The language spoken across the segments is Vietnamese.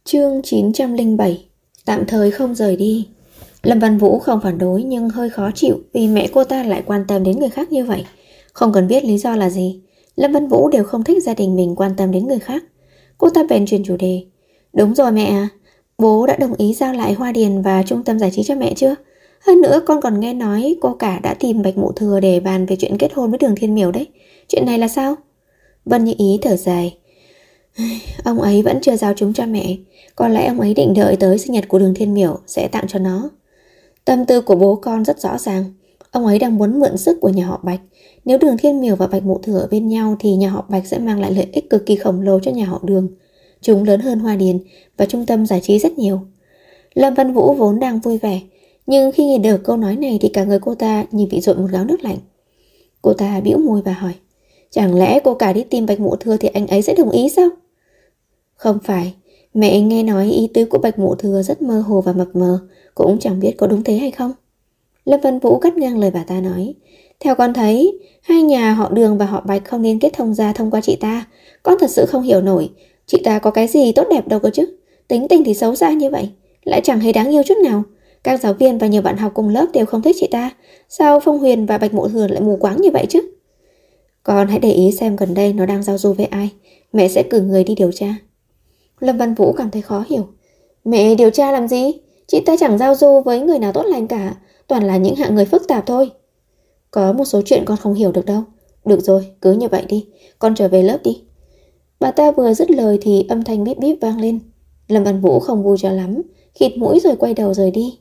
Chương 907. Tạm thời không rời đi. Lâm Văn Vũ không phản đối nhưng hơi khó chịu vì mẹ cô ta lại quan tâm đến người khác như vậy. Không cần biết lý do là gì, Lâm Văn Vũ đều không thích gia đình mình quan tâm đến người khác. Cô ta bèn chuyển chủ đề. Đúng rồi mẹ à, bố đã đồng ý giao lại Hoa Điền và trung tâm giải trí cho mẹ chưa? Hơn nữa con còn nghe nói cô cả đã tìm Bạch Mụ Thừa để bàn về chuyện kết hôn với Đường Thiên Miểu đấy. Chuyện này là sao? Vân Như Ý thở dài. Ông ấy vẫn chưa giao chúng cho mẹ. Có lẽ ông ấy định đợi tới sinh nhật của Đường Thiên Miểu sẽ tặng cho nó. Tâm tư của bố con rất rõ ràng. Ông ấy đang muốn mượn sức của nhà họ Bạch. Nếu Đường Thiên Miểu và Bạch Mụ Thừa ở bên nhau thì nhà họ Bạch sẽ mang lại lợi ích cực kỳ khổng lồ cho nhà họ Đường. Chúng lớn hơn Hoa Điền và trung tâm giải trí rất nhiều. Lâm Văn Vũ vốn đang vui vẻ, nhưng khi nghe được câu nói này thì cả người cô ta như bị dội một gáo nước lạnh. Cô ta bĩu môi và hỏi, chẳng lẽ cô cả đi tìm Bạch Mụ Thừa thì anh ấy sẽ đồng ý sao? Không phải, mẹ nghe nói ý tứ của Bạch Mụ Thừa rất mơ hồ và mập mờ, cũng chẳng biết có đúng thế hay không. Lâm Văn Vũ cắt ngang lời bà ta nói, theo con thấy, hai nhà họ Đường và họ Bạch không nên kết thông gia thông qua chị ta. Con thật sự không hiểu nổi, chị ta có cái gì tốt đẹp đâu cơ chứ. Tính tình thì xấu xa như vậy, lại chẳng hề đáng yêu chút nào. Các giáo viên và nhiều bạn học cùng lớp đều không thích chị ta. Sao Phong Huyền và Bạch Mụ Thừa lại mù quáng như vậy chứ? Con hãy để ý xem gần đây nó đang giao du với ai, mẹ sẽ cử người đi điều tra. Lâm Văn Vũ cảm thấy khó hiểu. Mẹ điều tra làm gì? Chị ta chẳng giao du với người nào tốt lành cả, toàn là những hạng người phức tạp thôi. Có một số chuyện con không hiểu được đâu. Được rồi, cứ như vậy đi, con trở về lớp đi. Bà ta vừa dứt lời thì âm thanh bíp bíp vang lên. Lâm Văn Vũ không vui cho lắm, khịt mũi rồi quay đầu rời đi.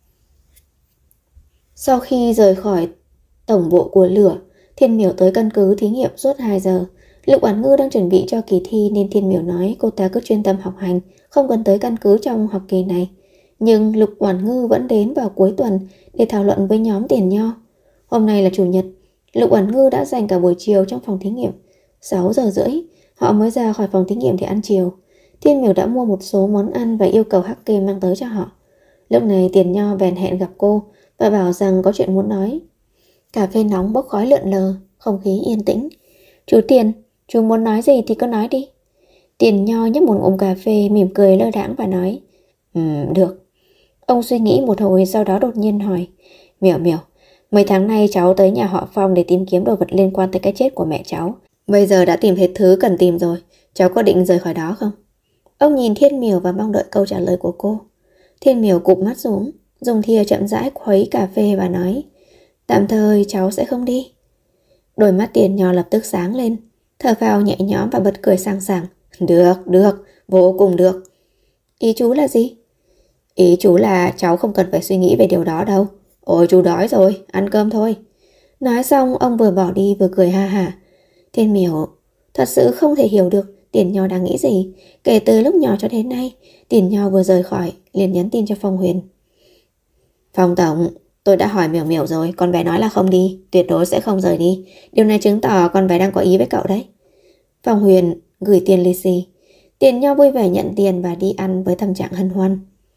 Sau khi rời khỏi tổng bộ của lửa, Thiên Miểu tới căn cứ thí nghiệm suốt 2 giờ. Lục Oản Ngư đang chuẩn bị cho kỳ thi nên Thiên Miểu nói cô ta cứ chuyên tâm học hành, không cần tới căn cứ trong học kỳ này. Nhưng Lục Oản Ngư vẫn đến vào cuối tuần để thảo luận với nhóm Tiền Nho. Hôm nay là chủ nhật, Lục Oản Ngư đã dành cả buổi chiều trong phòng thí nghiệm. 6 giờ rưỡi, họ mới ra khỏi phòng thí nghiệm để ăn chiều. Thiên Miểu đã mua một số món ăn và yêu cầu Hắc Kê mang tới cho họ. Lúc này Tiền Nho bèn hẹn gặp cô và bảo rằng có chuyện muốn nói. Cà phê nóng bốc khói lượn lờ, không khí yên tĩnh. Chú Tiền, chú muốn nói gì thì cứ nói đi. Tiền Nho nhấp một ngụm cà phê, mỉm cười lơ đãng và nói, được. Ông suy nghĩ một hồi sau đó đột nhiên hỏi, Miểu Miểu, mấy tháng nay cháu tới nhà họ Phong để tìm kiếm đồ vật liên quan tới cái chết của mẹ cháu. Bây giờ đã tìm hết thứ cần tìm rồi, cháu có định rời khỏi đó không? Ông nhìn Thiên Miểu và mong đợi câu trả lời của cô. Thiên Miểu cụp mắt xuống, dùng thìa chậm rãi khuấy cà phê và nói, tạm thời cháu sẽ không đi. Đôi mắt Tiền Nho lập tức sáng lên, thở phào nhẹ nhõm và bật cười sảng sảng. Được, vô cùng được. Ý chú là gì? Ý chú là cháu không cần phải suy nghĩ về điều đó đâu. Ôi chú đói rồi, ăn cơm thôi. Nói xong ông vừa bỏ đi vừa cười ha hả. Thiên Miểu thật sự không thể hiểu được Tiền Nho đang nghĩ gì. Kể từ lúc nhỏ cho đến nay, Tiền Nho vừa rời khỏi liền nhắn tin cho Phong Huyền. Phong Tổng, tôi đã hỏi Miểu Miểu rồi, con bé nói là không đi, tuyệt đối sẽ không rời đi. Điều này chứng tỏ con bé đang có ý với cậu đấy. Phong Huyền gửi tiền lì xì. Tiền Nho vui vẻ nhận tiền và đi ăn với tâm trạng hân hoan.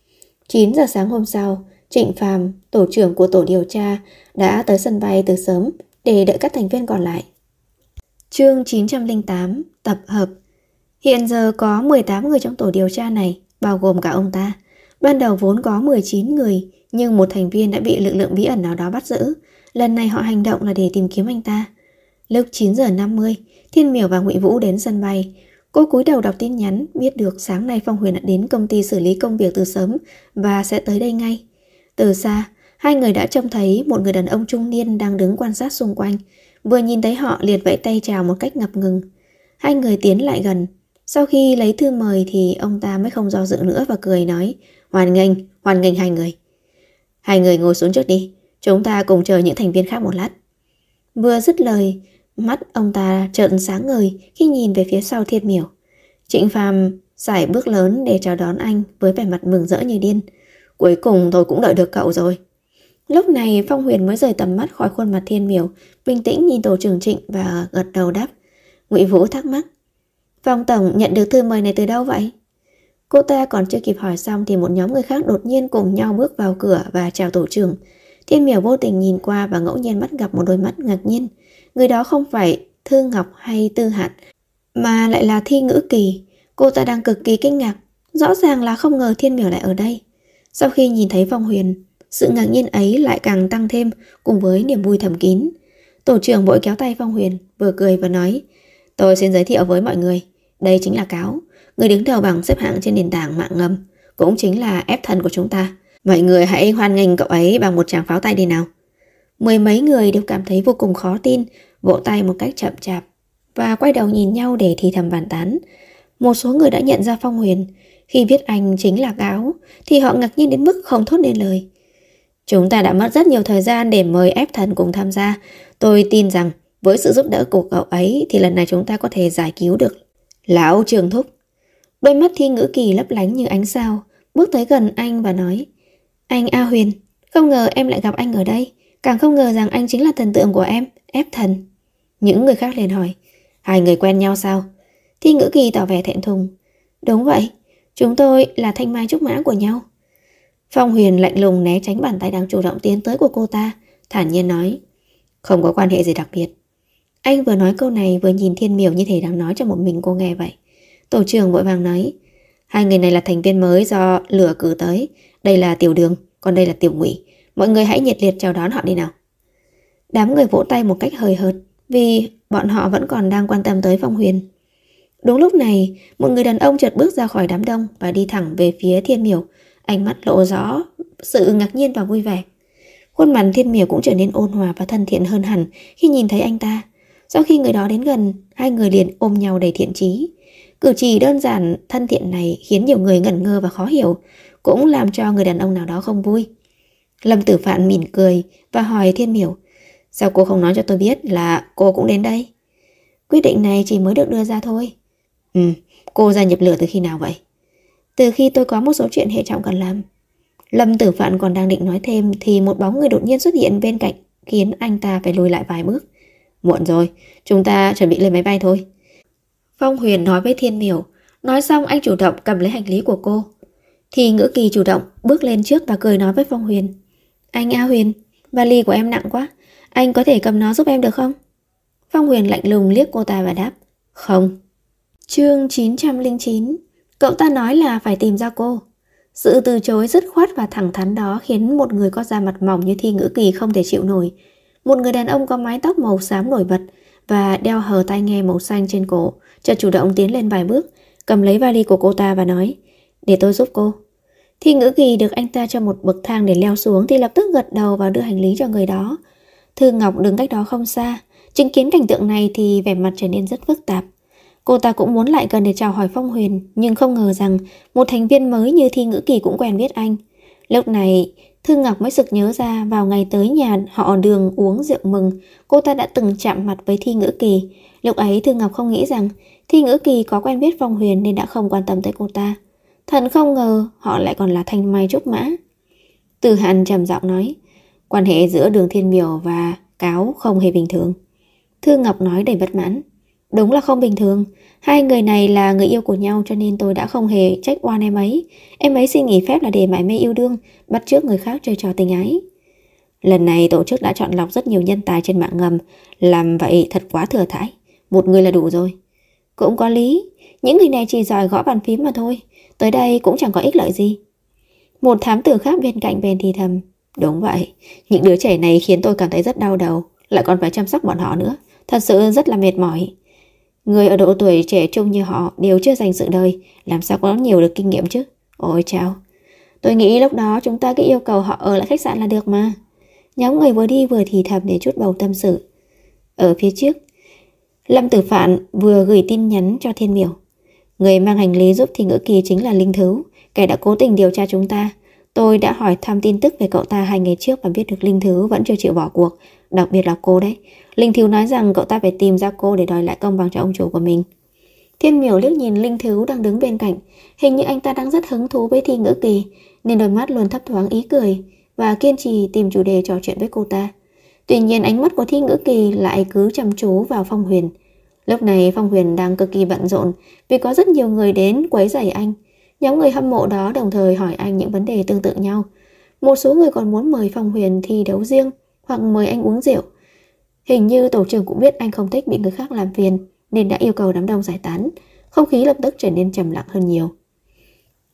9 giờ sáng hôm sau, Trịnh Phàm, tổ trưởng của tổ điều tra, đã tới sân bay từ sớm để đợi các thành viên còn lại. Chương 908, tập hợp. Hiện giờ có 18 người trong tổ điều tra này, bao gồm cả ông ta. Ban đầu vốn có 19 người, nhưng một thành viên đã bị lực lượng bí ẩn nào đó bắt giữ. Lần này họ hành động là để tìm kiếm anh ta. Lúc 9 giờ 50, Thiên Miểu và Ngụy Vũ đến sân bay. Cô cúi đầu đọc tin nhắn, biết được sáng nay Phong Huyền đã đến công ty xử lý công việc từ sớm và sẽ tới đây ngay. Từ xa, hai người đã trông thấy một người đàn ông trung niên đang đứng quan sát xung quanh. Vừa nhìn thấy họ liền vẫy tay chào một cách ngập ngừng. Hai người tiến lại gần. Sau khi lấy thư mời thì ông ta mới không do dự nữa và cười nói, hoan nghênh hai người. Hai người ngồi xuống trước đi, chúng ta cùng chờ những thành viên khác một lát. Vừa dứt lời, mắt ông ta trợn sáng ngời khi nhìn về phía sau Thiên Miểu. Trịnh Phàm sải bước lớn để chào đón anh với vẻ mặt mừng rỡ như điên. Cuối cùng tôi cũng đợi được cậu rồi. Lúc này Phong Huyền mới rời tầm mắt khỏi khuôn mặt Thiên Miểu, bình tĩnh nhìn tổ trưởng Trịnh và gật đầu đáp. Ngụy Vũ thắc mắc, Phong Tổng nhận được thư mời này từ đâu vậy? Cô ta còn chưa kịp hỏi xong thì một nhóm người khác đột nhiên cùng nhau bước vào cửa và chào tổ trưởng. Thiên Miểu vô tình nhìn qua và ngẫu nhiên bắt gặp một đôi mắt ngạc nhiên. Người đó không phải Thư Ngọc hay Tư Hạt, mà lại là Thi Ngữ Kỳ. Cô ta đang cực kỳ kinh ngạc. Rõ ràng là không ngờ Thiên Miểu lại ở đây. Sau khi nhìn thấy Phong Huyền, sự ngạc nhiên ấy lại càng tăng thêm cùng với niềm vui thầm kín. Tổ trưởng vội kéo tay Phong Huyền, vừa cười vừa nói: Tôi xin giới thiệu với mọi người, đây chính là Cáo, người đứng đầu bảng xếp hạng trên nền tảng mạng ngầm, cũng chính là ép thần của chúng ta. Mọi người hãy hoan nghênh cậu ấy bằng một tràng pháo tay đi nào. Mười mấy người đều cảm thấy vô cùng khó tin, vỗ tay một cách chậm chạp và quay đầu nhìn nhau để thì thầm bàn tán. Một số người đã nhận ra Phong Huyền. Khi biết anh chính là Cáo thì họ ngạc nhiên đến mức không thốt nên lời. Chúng ta đã mất rất nhiều thời gian để mời ép thần cùng tham gia. Tôi tin rằng với sự giúp đỡ của cậu ấy thì lần này chúng ta có thể giải cứu được Lão Trường Thúc. Đôi mắt Thi Ngữ Kỳ lấp lánh như ánh sao, bước tới gần anh và nói: Anh A Huyền, không ngờ em lại gặp anh ở đây. Càng không ngờ rằng anh chính là thần tượng của em, ép thần. Những người khác liền hỏi: Hai người quen nhau sao? Thi Ngữ Kỳ tỏ vẻ thẹn thùng: Đúng vậy, chúng tôi là thanh mai trúc mã của nhau. Phong Huyền lạnh lùng né tránh bàn tay đang chủ động tiến tới của cô ta, thản nhiên nói: Không có quan hệ gì đặc biệt. Anh vừa nói câu này vừa nhìn Thiên Miểu như thể đang nói cho một mình cô nghe vậy. Tổ trưởng vội vàng nói: Hai người này là thành viên mới do lửa cử tới. Đây là Tiểu Đường, còn đây là Tiểu Ngụy. Mọi người hãy nhiệt liệt chào đón họ đi nào. Đám người vỗ tay một cách hời hợt vì bọn họ vẫn còn đang quan tâm tới Phong Huyền. Đúng lúc này, một người đàn ông chợt bước ra khỏi đám đông và đi thẳng về phía Thiên Miểu, ánh mắt lộ rõ sự ngạc nhiên và vui vẻ. Khuôn mặt Thiên Miểu cũng trở nên ôn hòa và thân thiện hơn hẳn khi nhìn thấy anh ta. Sau khi người đó đến gần, hai người liền ôm nhau đầy thiện chí. Cử chỉ đơn giản thân thiện này khiến nhiều người ngẩn ngơ và khó hiểu, cũng làm cho người đàn ông nào đó không vui. Lâm Tử Phạn mỉm cười và hỏi Thiên Miểu: Sao cô không nói cho tôi biết là cô cũng đến đây? Quyết định này chỉ mới được đưa ra thôi. Cô gia nhập lửa từ khi nào vậy? Từ khi tôi có một số chuyện hệ trọng cần làm. Lâm Tử Phạn còn đang định nói thêm thì một bóng người đột nhiên xuất hiện bên cạnh, khiến anh ta phải lùi lại vài bước. Muộn rồi, chúng ta chuẩn bị lên máy bay thôi. Phong Huyền nói với Thiên Miểu. Nói xong anh chủ động cầm lấy hành lý của cô. Thì Ngữ Kỳ chủ động bước lên trước và cười nói với Phong Huyền: Anh A Huyền, vali của em nặng quá, anh có thể cầm nó giúp em được không? Phong Huyền lạnh lùng liếc cô ta và đáp: Không. Chương 909. Cậu ta nói là phải tìm ra cô. Sự từ chối dứt khoát và thẳng thắn đó khiến một người có da mặt mỏng như Thi Ngữ Kỳ không thể chịu nổi. Một người đàn ông có mái tóc màu xám nổi bật và đeo hờ tai nghe màu xanh trên cổ chợt chủ động tiến lên vài bước, cầm lấy vali của cô ta và nói: Để tôi giúp cô. Thi Ngữ Kỳ được anh ta cho một bậc thang để leo xuống thì lập tức gật đầu và đưa hành lý cho người đó. Thư Ngọc đứng cách đó không xa, chứng kiến cảnh tượng này thì vẻ mặt trở nên rất phức tạp. Cô ta cũng muốn lại gần để chào hỏi Phong Huyền, nhưng không ngờ rằng một thành viên mới như Thi Ngữ Kỳ cũng quen biết anh. Lúc này, Thư Ngọc mới sực nhớ ra vào ngày tới nhà họ Đường uống rượu mừng, cô ta đã từng chạm mặt với Thi Ngữ Kỳ. Lúc ấy Thư Ngọc không nghĩ rằng Thi Ngữ Kỳ có quen biết Phong Huyền nên đã không quan tâm tới cô ta. Thật không ngờ họ lại còn là thanh mai trúc mã. Từ Hàn trầm giọng nói: Quan hệ giữa Đường Thiên Miểu và Cáo không hề bình thường. Thư Ngọc nói đầy bất mãn: Đúng là không bình thường. Hai người này là người yêu của nhau cho nên tôi đã không hề trách oan em ấy. Em ấy xin nghỉ phép là để mải mê yêu đương, bắt chước người khác chơi trò tình ái. Lần này tổ chức đã chọn lọc rất nhiều nhân tài trên mạng ngầm, làm vậy thật quá thừa thãi. Một người là đủ rồi. Cũng có lý, những người này chỉ giỏi gõ bàn phím mà thôi, tới đây cũng chẳng có ích lợi gì. Một thám tử khác bên cạnh bèn thì thầm: Đúng vậy, những đứa trẻ này khiến tôi cảm thấy rất đau đầu, lại còn phải chăm sóc bọn họ nữa, thật sự rất là mệt mỏi. Người ở độ tuổi trẻ trung như họ đều chưa dành sự đời, làm sao có nhiều được kinh nghiệm chứ. Ôi chao, tôi nghĩ lúc đó chúng ta cứ yêu cầu họ ở lại khách sạn là được mà. Nhóm người vừa đi vừa thì thầm để chút bầu tâm sự. Ở phía trước, Lâm Tử Phạn vừa gửi tin nhắn cho Thiên Miểu: Người mang hành lý giúp Thi Ngữ Kỳ chính là Linh Thứu, kẻ đã cố tình điều tra chúng ta. Tôi đã hỏi thăm tin tức về cậu ta 2 ngày trước và biết được Linh Thứu vẫn chưa chịu bỏ cuộc, đặc biệt là cô đấy. Linh Thứu nói rằng cậu ta phải tìm ra cô để đòi lại công bằng cho ông chủ của mình. Thiên Miểu liếc nhìn Linh Thứu đang đứng bên cạnh, hình như anh ta đang rất hứng thú với Thi Ngữ Kỳ, nên đôi mắt luôn thấp thoáng ý cười và kiên trì tìm chủ đề trò chuyện với cô ta. Tuy nhiên ánh mắt của Thi Ngữ Kỳ lại cứ chăm chú vào Phong Huyền. Lúc này Phong Huyền đang cực kỳ bận rộn vì có rất nhiều người đến quấy rầy anh. Nhóm người hâm mộ đó đồng thời hỏi anh những vấn đề tương tự nhau. Một số người còn muốn mời Phong Huyền thi đấu riêng hoặc mời anh uống rượu. Hình như tổ trưởng cũng biết anh không thích bị người khác làm phiền nên đã yêu cầu đám đông giải tán. Không khí lập tức trở nên trầm lặng hơn nhiều.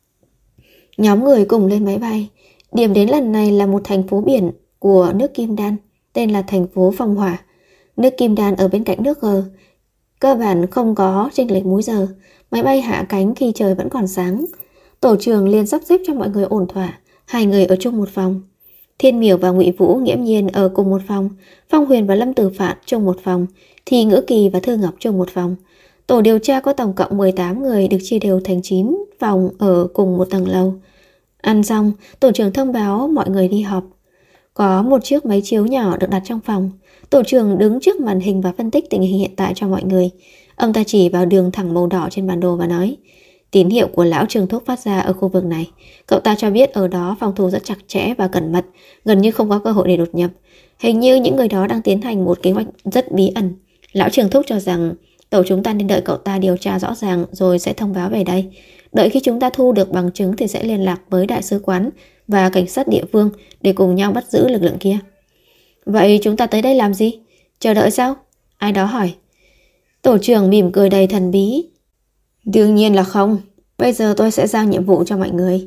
Nhóm người cùng lên máy bay. Điểm đến lần này là một thành phố biển của nước Kim Đan, tên là thành phố Phong Hỏa. Nước Kim Đan ở bên cạnh nước G, cơ bản không có chênh lệch múi giờ. Máy bay hạ cánh khi trời vẫn còn sáng. Tổ trưởng liền sắp xếp cho mọi người ổn thỏa. 2 người ở chung một phòng. Thiên Miểu và Ngụy Vũ nghiễm nhiên ở cùng một phòng. Phong Huyền và Lâm Tử Phạn chung một phòng. Thì Ngữ Kỳ và Thư Ngọc chung một phòng. Tổ điều tra có tổng cộng 18 người, được chia đều thành 9 phòng ở cùng một tầng lầu. Ăn xong, tổ trưởng thông báo mọi người đi họp. Có một chiếc máy chiếu nhỏ được đặt trong phòng. Tổ trưởng đứng trước màn hình và phân tích tình hình hiện tại cho mọi người. Ông ta chỉ vào đường thẳng màu đỏ trên bản đồ và nói: tín hiệu của lão Trường Thúc phát ra ở khu vực này. Cậu ta cho biết ở đó phòng thủ rất chặt chẽ và cẩn mật, gần như không có cơ hội để đột nhập. Hình như những người đó đang tiến hành một kế hoạch rất bí ẩn. Lão Trường Thúc cho rằng tổ chúng ta nên đợi cậu ta điều tra rõ ràng rồi sẽ thông báo về đây. Đợi khi chúng ta thu được bằng chứng thì sẽ liên lạc với đại sứ quán và cảnh sát địa phương để cùng nhau bắt giữ lực lượng kia. Vậy chúng ta tới đây làm gì? Chờ đợi sao? Ai đó hỏi. Tổ trưởng mỉm cười đầy thần bí. Đương nhiên là không. Bây giờ tôi sẽ giao nhiệm vụ cho mọi người.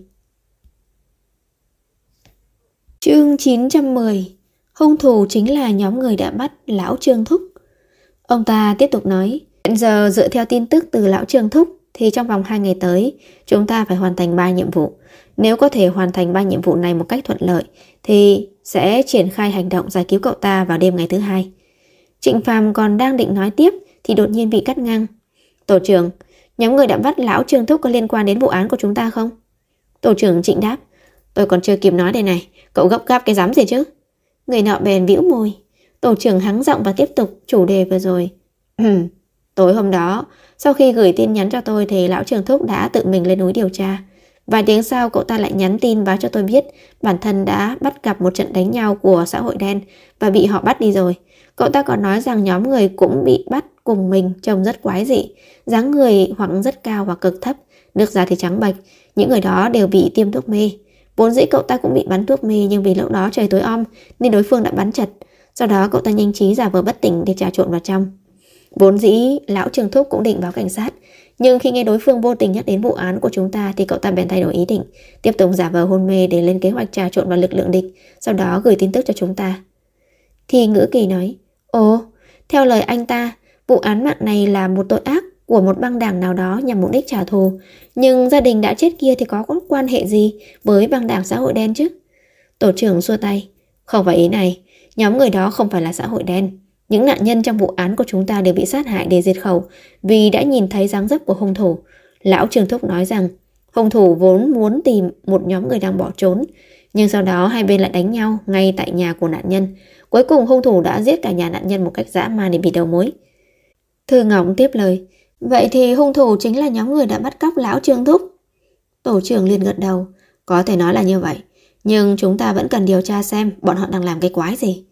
Chương 910. Hung thủ chính là nhóm người đã bắt lão Trương Thúc. Ông ta tiếp tục nói: hiện giờ dựa theo tin tức từ lão Trương Thúc thì trong vòng 2 ngày tới chúng ta phải hoàn thành 3 nhiệm vụ. Nếu có thể hoàn thành 3 nhiệm vụ này một cách thuận lợi thì sẽ triển khai hành động giải cứu cậu ta vào đêm ngày thứ 2. Trịnh Phàm còn đang định nói tiếp thì đột nhiên bị cắt ngang. Tổ trưởng, nhóm người đã bắt lão Trương Thúc có liên quan đến vụ án của chúng ta không? Tổ trưởng Trịnh đáp: tôi còn chưa kịp nói đây này, cậu gấp gáp cái dám gì chứ? Người nọ bèn bĩu môi. Tổ trưởng hắng giọng và tiếp tục chủ đề vừa rồi. Tối hôm đó, sau khi gửi tin nhắn cho tôi thì lão Trường Thúc đã tự mình lên núi điều tra. Vài tiếng sau cậu ta lại nhắn tin báo cho tôi biết bản thân đã bắt gặp một trận đánh nhau của xã hội đen và bị họ bắt đi rồi. Cậu ta còn nói rằng nhóm người cũng bị bắt cùng mình, trông rất quái dị, dáng người hoặc rất cao hoặc cực thấp, nước da thì trắng bệch. Những người đó đều bị tiêm thuốc mê. Vốn dĩ cậu ta cũng bị bắn thuốc mê, nhưng vì lúc đó trời tối om nên đối phương đã bắn chật. Sau đó cậu ta nhanh trí giả vờ bất tỉnh để trà trộn vào trong. Vốn dĩ lão Trường Thúc cũng định báo cảnh sát, nhưng khi nghe đối phương vô tình nhắc đến vụ án của chúng ta thì cậu ta bèn thay đổi ý định, tiếp tục giả vờ hôn mê để lên kế hoạch trà trộn vào lực lượng địch, sau đó gửi tin tức cho chúng ta. Thì Ngữ Kỳ nói: ồ, theo lời anh ta, vụ án mạng này là một tội ác của một băng đảng nào đó nhằm mục đích trả thù, nhưng gia đình đã chết kia thì có quan hệ gì với băng đảng xã hội đen chứ? Tổ trưởng xua tay: không phải ý này, nhóm người đó không phải là xã hội đen. Những nạn nhân trong vụ án của chúng ta đều bị sát hại để diệt khẩu vì đã nhìn thấy dáng dấp của hung thủ. Lão Trường Thúc nói rằng hung thủ vốn muốn tìm một nhóm người đang bỏ trốn, nhưng sau đó hai bên lại đánh nhau ngay tại nhà của nạn nhân. Cuối cùng hung thủ đã giết cả nhà nạn nhân một cách dã man để bịt đầu mối. Thư Ngọc tiếp lời: vậy thì hung thủ chính là nhóm người đã bắt cóc lão Trường Thúc. Tổ trưởng liền gật đầu: có thể nói là như vậy, nhưng chúng ta vẫn cần điều tra xem bọn họ đang làm cái quái gì.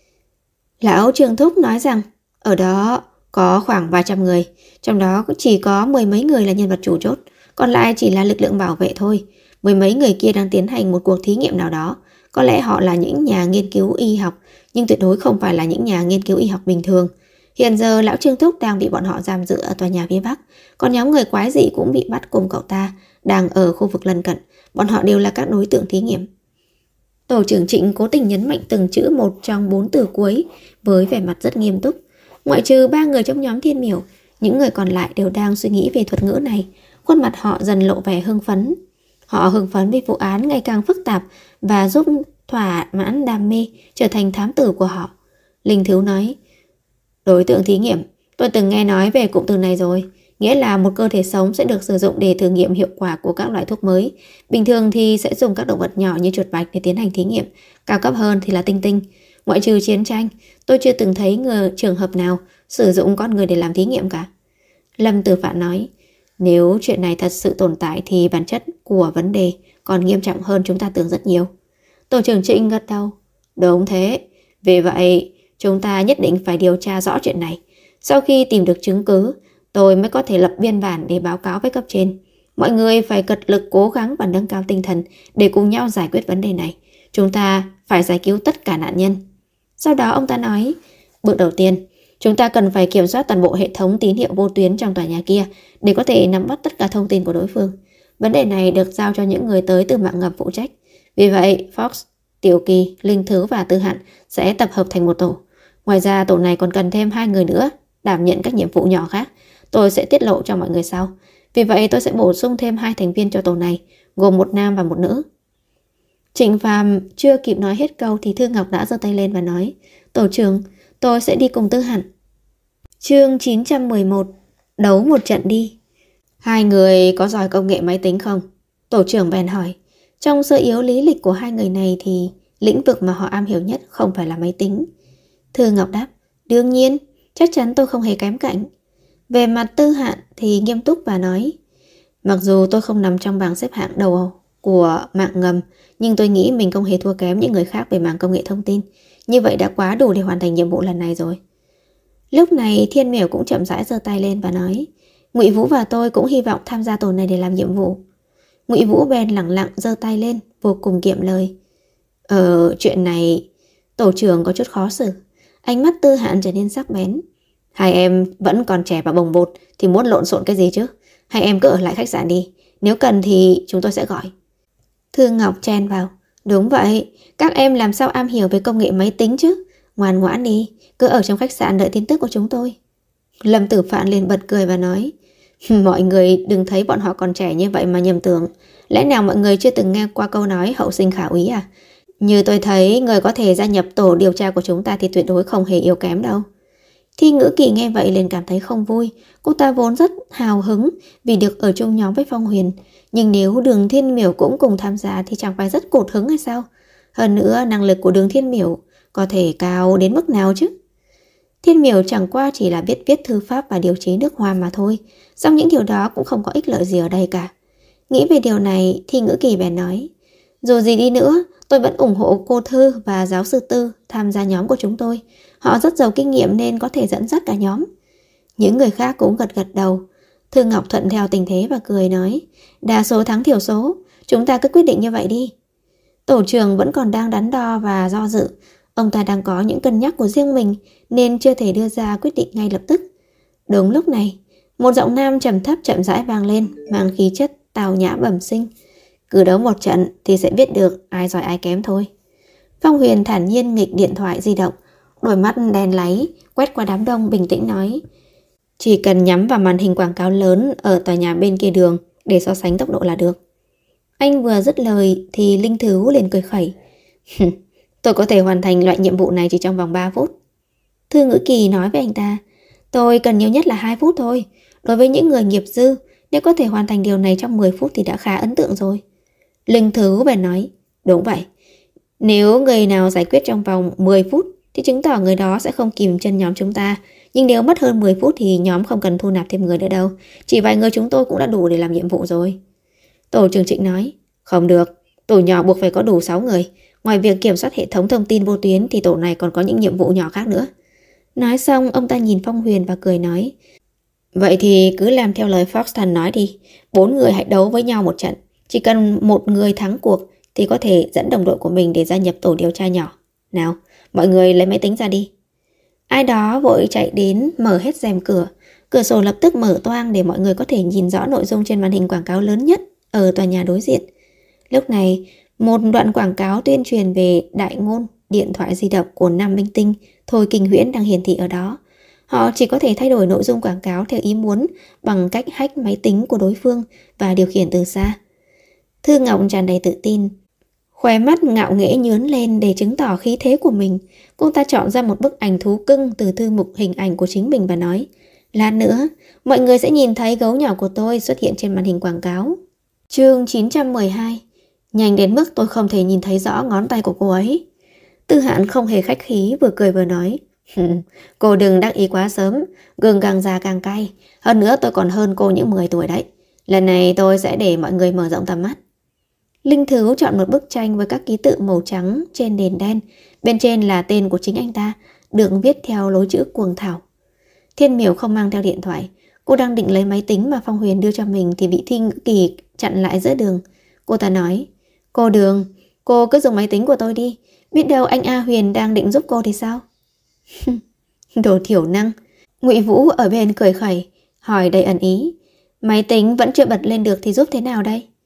Lão Trường Thúc nói rằng ở đó có khoảng vài trăm người, trong đó chỉ có 10 mấy người là nhân vật chủ chốt, còn lại chỉ là lực lượng bảo vệ thôi. 10 mấy người kia đang tiến hành một cuộc thí nghiệm nào đó. Có lẽ họ là những nhà nghiên cứu y học, nhưng tuyệt đối không phải là những nhà nghiên cứu y học bình thường. Hiện giờ lão Trương Thúc đang bị bọn họ giam giữ ở tòa nhà phía Bắc, còn nhóm người quái dị cũng bị bắt cùng cậu ta, đang ở khu vực lân cận. Bọn họ đều là các đối tượng thí nghiệm. Tổ trưởng Trịnh cố tình nhấn mạnh từng chữ một trong 4 từ cuối với vẻ mặt rất nghiêm túc. Ngoại trừ 3 người trong nhóm Thiên Miểu, những người còn lại đều đang suy nghĩ về thuật ngữ này. Khuôn mặt họ dần lộ vẻ hưng phấn. Họ hưng phấn vì vụ án ngày càng phức tạp và giúp thỏa mãn đam mê, trở thành thám tử của họ. Linh Thiếu nói: đối tượng thí nghiệm, tôi từng nghe nói về cụm từ này rồi. Nghĩa là một cơ thể sống sẽ được sử dụng để thử nghiệm hiệu quả của các loại thuốc mới. Bình thường thì sẽ dùng các động vật nhỏ như chuột bạch để tiến hành thí nghiệm. Cao cấp hơn thì là tinh tinh. Ngoại trừ chiến tranh, tôi chưa từng thấy trường hợp nào sử dụng con người để làm thí nghiệm cả. Lâm Tử Phạn nói: nếu chuyện này thật sự tồn tại thì bản chất của vấn đề còn nghiêm trọng hơn chúng ta tưởng rất nhiều. Tổ trưởng Trịnh gật đầu: đúng thế. Vì vậy, chúng ta nhất định phải điều tra rõ chuyện này. Sau khi tìm được chứng cứ, tôi mới có thể lập biên bản để báo cáo với cấp trên. Mọi người phải cật lực cố gắng và nâng cao tinh thần để cùng nhau giải quyết vấn đề này. Chúng ta phải giải cứu tất cả nạn nhân. Sau đó ông ta nói: bước đầu tiên, chúng ta cần phải kiểm soát toàn bộ hệ thống tín hiệu vô tuyến trong tòa nhà kia để có thể nắm bắt tất cả thông tin của đối phương. Vấn đề này được giao cho những người tới từ mạng ngầm phụ trách. Vì vậy, Fox, Tiểu Kỳ, Linh Thứ và Tư Hạn sẽ tập hợp thành một tổ. Ngoài ra tổ này còn cần thêm 2 người nữa đảm nhận các nhiệm vụ nhỏ khác. Tôi sẽ tiết lộ cho mọi người sau. Vì vậy tôi sẽ bổ sung thêm 2 thành viên cho tổ này, gồm một nam và một nữ. Trịnh Phàm chưa kịp nói hết câu thì Thư Ngọc đã giơ tay lên và nói: Tổ trưởng, tôi sẽ đi cùng Tư Hạn. Chương 911. Đấu một trận đi. 2 người có giỏi công nghệ máy tính không? Tổ trưởng bèn hỏi. Trong sơ yếu lý lịch của 2 người này thì lĩnh vực mà họ am hiểu nhất không phải là máy tính. Thư Ngọc đáp: Đương nhiên, chắc chắn tôi không hề kém cạnh. Về mặt Tư Hạn thì nghiêm túc và nói: Mặc dù tôi không nằm trong bảng xếp hạng đầu của mạng ngầm, nhưng tôi nghĩ mình không hề thua kém những người khác về mảng công nghệ thông tin. Như vậy đã quá đủ để hoàn thành nhiệm vụ lần này rồi. Lúc này Thiên Miểu cũng chậm rãi giơ tay lên và nói: Ngụy Vũ và tôi cũng hy vọng tham gia tổ này để làm nhiệm vụ. Ngụy Vũ bèn lẳng lặng giơ tay lên, vô cùng kiệm lời. Chuyện này... Tổ trưởng có chút khó xử. Ánh mắt Tư Hạn trở nên sắc bén. 2 em vẫn còn trẻ và bồng bột thì muốn lộn xộn cái gì chứ? 2 em cứ ở lại khách sạn đi. Nếu cần thì chúng tôi sẽ gọi. Thư Ngọc chen vào. Đúng vậy, các em làm sao am hiểu về công nghệ máy tính chứ? Ngoan ngoãn đi, cứ ở trong khách sạn đợi tin tức của chúng tôi. Lâm Tử Phạn liền bật cười và nói: Mọi người đừng thấy bọn họ còn trẻ như vậy mà nhầm tưởng. Lẽ nào mọi người chưa từng nghe qua câu nói hậu sinh khả úy à? Như tôi thấy người có thể gia nhập tổ điều tra của chúng ta thì tuyệt đối không hề yếu kém đâu. Thi Ngữ Kỳ nghe vậy liền cảm thấy không vui. Cô ta vốn rất hào hứng vì được ở chung nhóm với Phong Huyền. Nhưng nếu Đường Thiên Miểu cũng cùng tham gia thì chẳng phải rất cột hứng hay sao? Hơn nữa năng lực của Đường Thiên Miểu có thể cao đến mức nào chứ? Thiên Miểu chẳng qua chỉ là biết viết thư pháp và điều chế nước hoa mà thôi. Song những điều đó cũng không có ích lợi gì ở đây cả. Nghĩ về điều này, Thi Ngữ Kỳ bèn nói: Dù gì đi nữa, tôi vẫn ủng hộ cô Thư và giáo sư Tư tham gia nhóm của chúng tôi. Họ rất giàu kinh nghiệm nên có thể dẫn dắt cả nhóm. Những người khác cũng gật gật đầu. Thư Ngọc thuận theo tình thế và cười nói: Đa số thắng thiểu số, chúng ta cứ quyết định như vậy đi. Tổ trưởng vẫn còn đang đắn đo và do dự. Ông ta đang có những cân nhắc của riêng mình nên chưa thể đưa ra quyết định ngay lập tức. Đúng lúc này, một giọng nam trầm thấp chậm rãi vang lên, mang khí chất tào nhã bẩm sinh. Cứ đấu một trận thì sẽ biết được ai giỏi ai kém thôi. Phong Huyền thản nhiên nghịch điện thoại di động, đôi mắt đen láy quét qua đám đông bình tĩnh nói: Chỉ cần nhắm vào màn hình quảng cáo lớn ở tòa nhà bên kia đường để so sánh tốc độ là được. Anh vừa dứt lời thì Linh Thứ liền cười khẩy. Tôi có thể hoàn thành loại nhiệm vụ này chỉ trong vòng 3 phút. Thư Ngữ Kỳ nói với anh ta: Tôi cần nhiều nhất là 2 phút thôi. Đối với những người nghiệp dư, nếu có thể hoàn thành điều này trong 10 phút thì đã khá ấn tượng rồi. Linh Thứ bèn nói: Đúng vậy. Nếu người nào giải quyết trong vòng 10 phút thì chứng tỏ người đó sẽ không kìm chân nhóm chúng ta. Nhưng nếu mất hơn 10 phút thì nhóm không cần thu nạp thêm người nữa đâu. Chỉ vài người chúng tôi cũng đã đủ để làm nhiệm vụ rồi. Tổ trưởng Trịnh nói: Không được, tổ nhỏ buộc phải có đủ 6 người. Ngoài việc kiểm soát hệ thống thông tin vô tuyến thì tổ này còn có những nhiệm vụ nhỏ khác nữa. Nói xong ông ta nhìn Phong Huyền và cười nói: Vậy thì cứ làm theo lời Fox thần nói đi. 4 người hãy đấu với nhau một trận. Chỉ cần một người thắng cuộc thì có thể dẫn đồng đội của mình để gia nhập tổ điều tra nhỏ. Nào, mọi người lấy máy tính ra đi. Ai đó vội chạy đến mở hết rèm cửa. Cửa sổ lập tức mở toang để mọi người có thể nhìn rõ nội dung trên màn hình quảng cáo lớn nhất ở tòa nhà đối diện. Lúc này, một đoạn quảng cáo tuyên truyền về đại ngôn điện thoại di động của Nam Minh Tinh Thôi Kinh Huyễn đang hiển thị ở đó. Họ chỉ có thể thay đổi nội dung quảng cáo theo ý muốn bằng cách hack máy tính của đối phương và điều khiển từ xa. Thư Ngọc tràn đầy tự tin, khóe mắt ngạo nghễ nhướn lên để chứng tỏ khí thế của mình. Cô ta chọn ra một bức ảnh thú cưng từ thư mục hình ảnh của chính mình và nói: Lát nữa, mọi người sẽ nhìn thấy gấu nhỏ của tôi xuất hiện trên màn hình quảng cáo. Chương 912. Nhanh đến mức tôi không thể nhìn thấy rõ ngón tay của cô ấy. Tư Hạn không hề khách khí, vừa cười vừa nói: Cô đừng đắc ý quá sớm, gừng càng già càng cay. Hơn nữa tôi còn hơn cô những 10 tuổi đấy. Lần này tôi sẽ để mọi người mở rộng tầm mắt. Linh Thứ chọn một bức tranh với các ký tự màu trắng trên nền đen. Bên trên là tên của chính anh ta, được viết theo lối chữ cuồng thảo. Thiên Miểu không mang theo điện thoại. Cô đang định lấy máy tính mà Phong Huyền đưa cho mình thì bị Thi Ngữ Kỳ chặn lại giữa đường. Cô ta nói: Cô Đường, cô cứ dùng máy tính của tôi đi. Biết đâu anh A Huyền đang định giúp cô thì sao? Đồ thiểu năng. Ngụy Vũ ở bên cười khẩy, hỏi đầy ẩn ý: Máy tính vẫn chưa bật lên được thì giúp thế nào đây?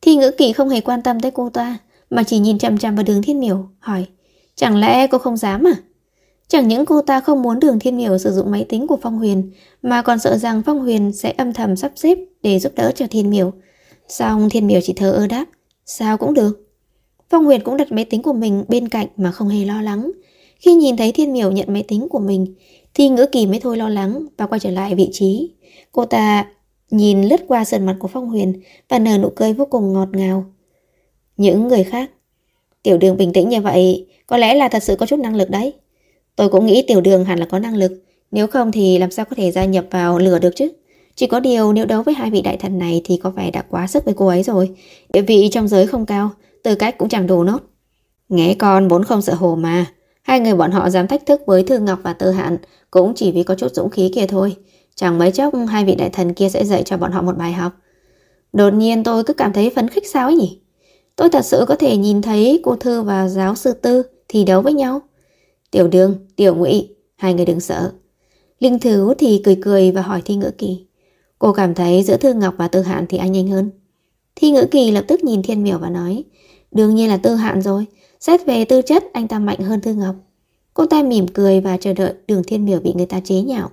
Thi Ngữ Kỳ không hề quan tâm tới cô ta, mà chỉ nhìn chằm chằm vào Đường Thiên Miểu, hỏi: chẳng lẽ cô không dám à? Chẳng những cô ta không muốn Đường Thiên Miểu sử dụng máy tính của Phong Huyền, mà còn sợ rằng Phong Huyền sẽ âm thầm sắp xếp để giúp đỡ cho Thiên Miểu. Xong Thiên Miểu chỉ thờ ơ đáp: sao cũng được. Phong Huyền cũng đặt máy tính của mình bên cạnh mà không hề lo lắng. Khi nhìn thấy Thiên Miểu nhận máy tính của mình, Thi Ngữ Kỳ mới thôi lo lắng và quay trở lại vị trí. Cô ta nhìn lướt qua sườn mặt của Phong Huyền và nở nụ cười vô cùng ngọt ngào. Những người khác: Tiểu Đường bình tĩnh như vậy có lẽ là thật sự có chút năng lực đấy. Tôi cũng nghĩ Tiểu Đường hẳn là có năng lực, nếu không thì làm sao có thể gia nhập vào lửa được chứ. Chỉ có điều nếu đấu với hai vị đại thần này thì có vẻ đã quá sức với cô ấy rồi. Địa vị trong giới không cao, tư cách cũng chẳng đủ nốt. Nghe con vốn không sợ hổ mà. Hai người bọn họ dám thách thức với Thư Ngọc và Tư Hạn cũng chỉ vì có chút dũng khí kia thôi. Chẳng mấy chốc hai vị đại thần kia sẽ dạy cho bọn họ một bài học. Đột nhiên tôi cứ cảm thấy phấn khích sao ấy nhỉ. Tôi thật sự có thể nhìn thấy cô Thư và giáo sư Tư thì đấu với nhau. Tiểu Đường, Tiểu Ngụy, hai người đừng sợ. Linh Thứ thì cười cười và hỏi Thi Ngữ Kỳ: cô cảm thấy giữa Thư Ngọc và Tư Hạn thì ai nhanh hơn? Thi Ngữ Kỳ lập tức nhìn Thiên Miểu và nói: đương nhiên là Tư Hạn rồi. Xét về tư chất anh ta mạnh hơn Thư Ngọc. Cô ta mỉm cười và chờ đợi Đường Thiên Miểu bị người ta chế nhạo.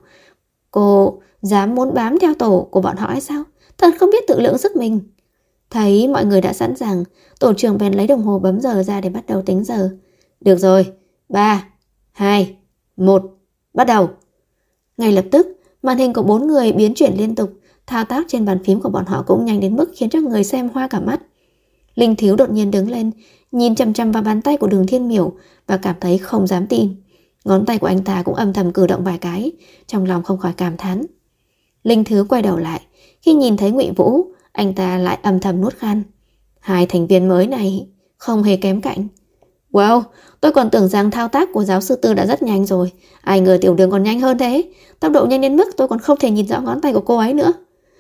Cô dám muốn bám theo tổ của bọn họ hay sao? Thật không biết tự lượng sức mình. Thấy mọi người đã sẵn sàng, tổ trưởng bèn lấy đồng hồ bấm giờ ra để bắt đầu tính giờ. Được rồi, 3, 2, 1, bắt đầu. Ngay lập tức, màn hình của 4 người biến chuyển liên tục, thao tác trên bàn phím của bọn họ cũng nhanh đến mức khiến cho người xem hoa cả mắt. Linh Thiếu đột nhiên đứng lên, nhìn chằm chằm vào bàn tay của Đường Thiên Miểu và cảm thấy không dám tin. Ngón tay của anh ta cũng âm thầm cử động vài cái, trong lòng không khỏi cảm thán. Linh Thiếu quay đầu lại, khi nhìn thấy Ngụy Vũ, anh ta lại âm thầm nuốt khan. Hai thành viên mới này không hề kém cạnh. Wow, tôi còn tưởng rằng thao tác của giáo sư Tư đã rất nhanh rồi. Ai ngờ Tiểu Đường còn nhanh hơn thế. Tốc độ nhanh đến mức tôi còn không thể nhìn rõ ngón tay của cô ấy nữa.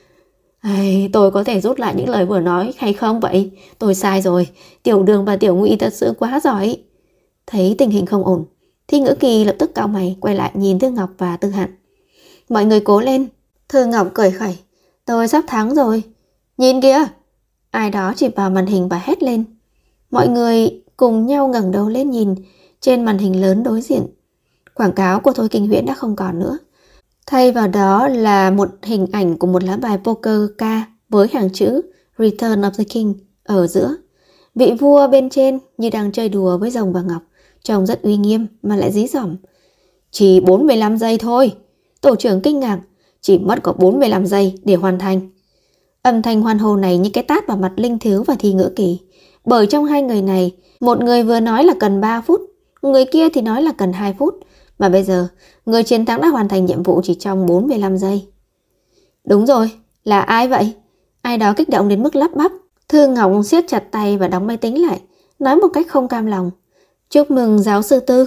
Tôi có thể rút lại những lời vừa nói hay không vậy? Tôi sai rồi. Tiểu Đường và Tiểu Ngụy thật sự quá giỏi. Thấy tình hình không ổn, Thi Ngữ Kỳ lập tức cau mày quay lại nhìn Thư Ngọc và Tư Hạn. Mọi người cố lên. Thư Ngọc cười khẩy. Tôi sắp thắng rồi. Nhìn kìa. Ai đó chỉ vào màn hình và hét lên. Mọi người cùng nhau ngẩng đầu lên nhìn. Trên màn hình lớn đối diện, quảng cáo của Thôi Kinh Huyễn đã không còn nữa. Thay vào đó là một hình ảnh của một lá bài poker K với hàng chữ Return of the King ở giữa. Vị vua bên trên như đang chơi đùa với rồng và ngọc, trông rất uy nghiêm mà lại dí dỏm. Chỉ 45 giây thôi. Tổ trưởng kinh ngạc, chỉ mất có 45 giây để hoàn thành. Âm thanh hoan hô này như cái tát vào mặt Linh Thiếu và Thi Ngữ Kỳ. Bởi trong hai người này, một người vừa nói là cần 3 phút, người kia thì nói là cần 2 phút. Mà bây giờ, người chiến thắng đã hoàn thành nhiệm vụ chỉ trong 45 giây. Đúng rồi, là ai vậy? Ai đó kích động đến mức lắp bắp. Thư Ngọc siết chặt tay và đóng máy tính lại, nói một cách không cam lòng. Chúc mừng giáo sư Tư.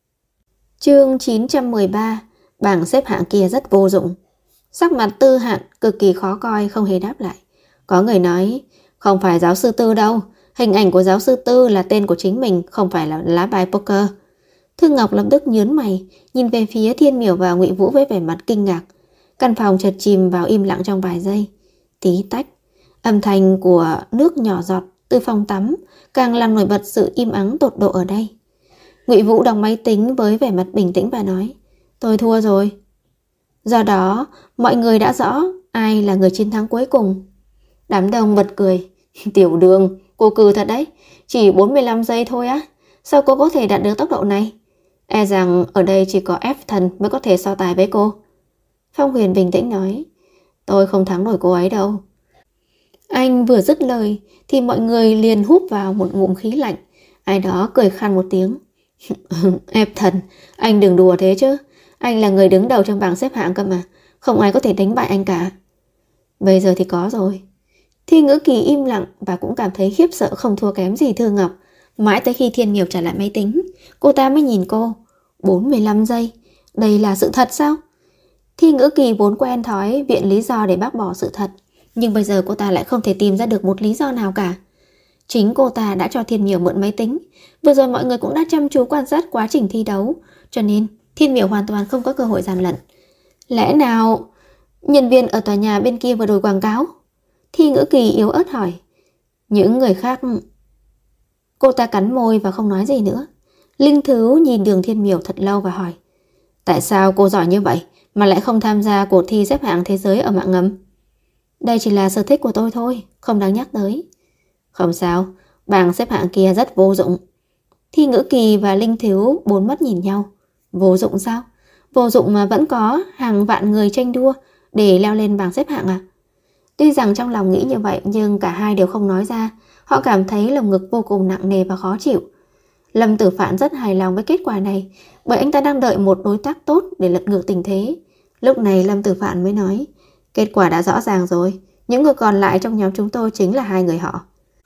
Chương 913, bảng xếp hạng kia rất vô dụng. Sắc mặt Tư Hạn cực kỳ khó coi, không hề đáp lại. Có người nói, không phải giáo sư Tư đâu, hình ảnh của giáo sư Tư là tên của chính mình, không phải là lá bài poker. Thư Ngọc lập tức nhớn mày, nhìn về phía Thiên Miểu và Ngụy Vũ với vẻ mặt kinh ngạc. Căn phòng chợt chìm vào im lặng trong vài giây. Tí tách, âm thanh của nước nhỏ giọt từ phòng tắm càng làm nổi bật sự im ắng tột độ ở đây. Ngụy Vũ đóng máy tính với vẻ mặt bình tĩnh và nói, tôi thua rồi. Do đó, mọi người đã rõ ai là người chiến thắng cuối cùng. Đám đông bật cười. Tiểu Đường, cô cừ thật đấy, chỉ 45 giây thôi á. Sao cô có thể đạt được tốc độ này? E rằng ở đây chỉ có F thần mới có thể so tài với cô. Phong Huyền bình tĩnh nói, tôi không thắng nổi cô ấy đâu. Anh vừa dứt lời thì mọi người liền húp vào một ngụm khí lạnh. Ai đó cười khan một tiếng. F thần, anh đừng đùa thế chứ. Anh là người đứng đầu trong bảng xếp hạng cơ mà. Không ai có thể đánh bại anh cả. Bây giờ thì có rồi. Thi Ngữ Kỳ im lặng và cũng cảm thấy khiếp sợ không thua kém gì Thư Ngọc. Mãi tới khi Thiên Miểu trả lại máy tính, cô ta mới nhìn cô. 45 giây, đây là sự thật sao? Thi Ngữ Kỳ vốn quen thói viện lý do để bác bỏ sự thật, nhưng bây giờ cô ta lại không thể tìm ra được một lý do nào cả. Chính cô ta đã cho Thiên Miểu mượn máy tính. Vừa rồi mọi người cũng đã chăm chú quan sát quá trình thi đấu, cho nên Thiên Miểu hoàn toàn không có cơ hội gian lận. Lẽ nào nhân viên ở tòa nhà bên kia vừa đổi quảng cáo? Thi Ngữ Kỳ yếu ớt hỏi. Những người khác... Cô ta cắn môi và không nói gì nữa. Linh Thứ nhìn Đường Thiên Miểu thật lâu và hỏi: tại sao cô giỏi như vậy mà lại không tham gia cuộc thi xếp hạng thế giới ở mạng ngầm? Đây chỉ là sở thích của tôi thôi, không đáng nhắc tới. Không sao, bảng xếp hạng kia rất vô dụng. Thi Ngữ Kỳ và Linh Thiếu bốn mắt nhìn nhau. Vô dụng sao? Vô dụng mà vẫn có hàng vạn người tranh đua để leo lên bảng xếp hạng à? Tuy rằng trong lòng nghĩ như vậy nhưng cả hai đều không nói ra. Họ cảm thấy lồng ngực vô cùng nặng nề và khó chịu. Lâm Tử Phạn rất hài lòng với kết quả này, bởi anh ta đang đợi một đối tác tốt để lật ngược tình thế. Lúc này Lâm Tử Phạn mới nói: kết quả đã rõ ràng rồi, những người còn lại trong nhóm chúng tôi chính là hai người họ.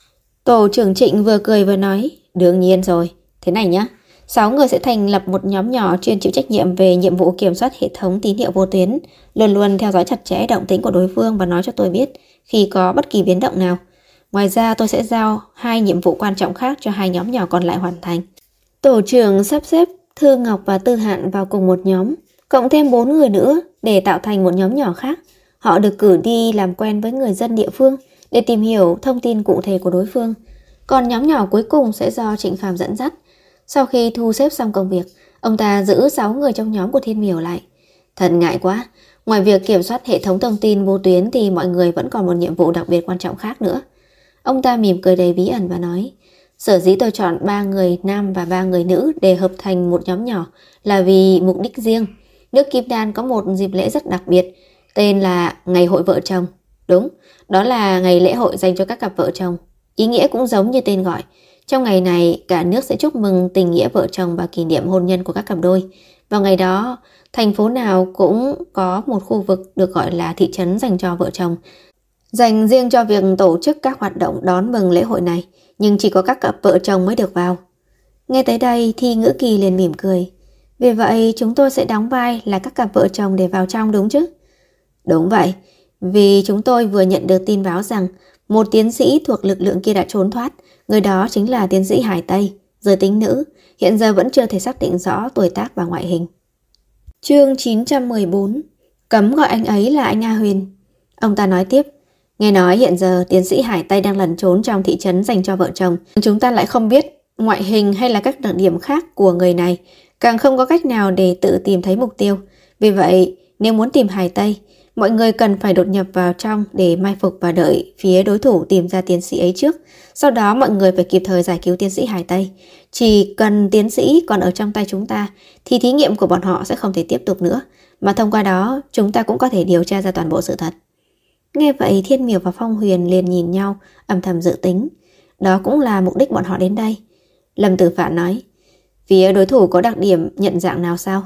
Tổ trưởng Trịnh vừa cười vừa nói: đương nhiên rồi, thế này nhé, 6 người sẽ thành lập một nhóm nhỏ chuyên chịu trách nhiệm về nhiệm vụ kiểm soát hệ thống tín hiệu vô tuyến, luôn luôn theo dõi chặt chẽ động tĩnh của đối phương và nói cho tôi biết khi có bất kỳ biến động nào. Ngoài ra tôi sẽ giao 2 nhiệm vụ quan trọng khác cho 2 nhóm nhỏ còn lại hoàn thành. Tổ trưởng sắp xếp Thư Ngọc và Tư Hạn vào cùng một nhóm, cộng thêm 4 người nữa để tạo thành một nhóm nhỏ khác. Họ được cử đi làm quen với người dân địa phương để tìm hiểu thông tin cụ thể của đối phương. Còn nhóm nhỏ cuối cùng sẽ do Trịnh Phàm dẫn dắt. Sau khi thu xếp xong công việc, ông ta giữ 6 người trong nhóm của Thiên Miểu lại. Thật ngại quá, ngoài việc kiểm soát hệ thống thông tin vô tuyến thì mọi người vẫn còn một nhiệm vụ đặc biệt quan trọng khác nữa. Ông ta mỉm cười đầy bí ẩn và nói: sở dĩ tôi chọn 3 người nam và 3 người nữ để hợp thành một nhóm nhỏ là vì mục đích riêng. Nước Kim Đan có một dịp lễ rất đặc biệt, tên là Ngày hội vợ chồng. Đúng, đó là ngày lễ hội dành cho các cặp vợ chồng. Ý nghĩa cũng giống như tên gọi. Trong ngày này, cả nước sẽ chúc mừng tình nghĩa vợ chồng và kỷ niệm hôn nhân của các cặp đôi. Vào ngày đó, thành phố nào cũng có một khu vực được gọi là thị trấn dành cho vợ chồng, dành riêng cho việc tổ chức các hoạt động đón mừng lễ hội này, nhưng chỉ có các cặp vợ chồng mới được vào. Nghe tới đây, Thi Ngữ Kỳ liền mỉm cười. Vì vậy, chúng tôi sẽ đóng vai là các cặp vợ chồng để vào trong đúng chứ? Đúng vậy, vì chúng tôi vừa nhận được tin báo rằng một tiến sĩ thuộc lực lượng kia đã trốn thoát. Người đó chính là tiến sĩ Hải Tây, giới tính nữ, hiện giờ vẫn chưa thể xác định rõ tuổi tác và ngoại hình. Chương 914. Cấm gọi anh ấy là anh A Huyền. Ông ta nói tiếp: nghe nói hiện giờ tiến sĩ Hải Tây đang lẩn trốn trong thị trấn dành cho vợ chồng. Chúng ta lại không biết ngoại hình hay là các đặc điểm khác của người này, càng không có cách nào để tự tìm thấy mục tiêu. Vì vậy, nếu muốn tìm Hải Tây, mọi người cần phải đột nhập vào trong để mai phục và đợi phía đối thủ tìm ra tiến sĩ ấy trước. Sau đó mọi người phải kịp thời giải cứu tiến sĩ Hải Tây. Chỉ cần tiến sĩ còn ở trong tay chúng ta thì thí nghiệm của bọn họ sẽ không thể tiếp tục nữa, mà thông qua đó chúng ta cũng có thể điều tra ra toàn bộ sự thật. Nghe vậy, Thiên Miểu và Phong Huyền liền nhìn nhau, âm thầm dự tính. Đó cũng là mục đích bọn họ đến đây. Lâm Tử Phạn nói: phía đối thủ có đặc điểm nhận dạng nào sao?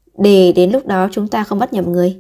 Để đến lúc đó chúng ta không bắt nhầm người.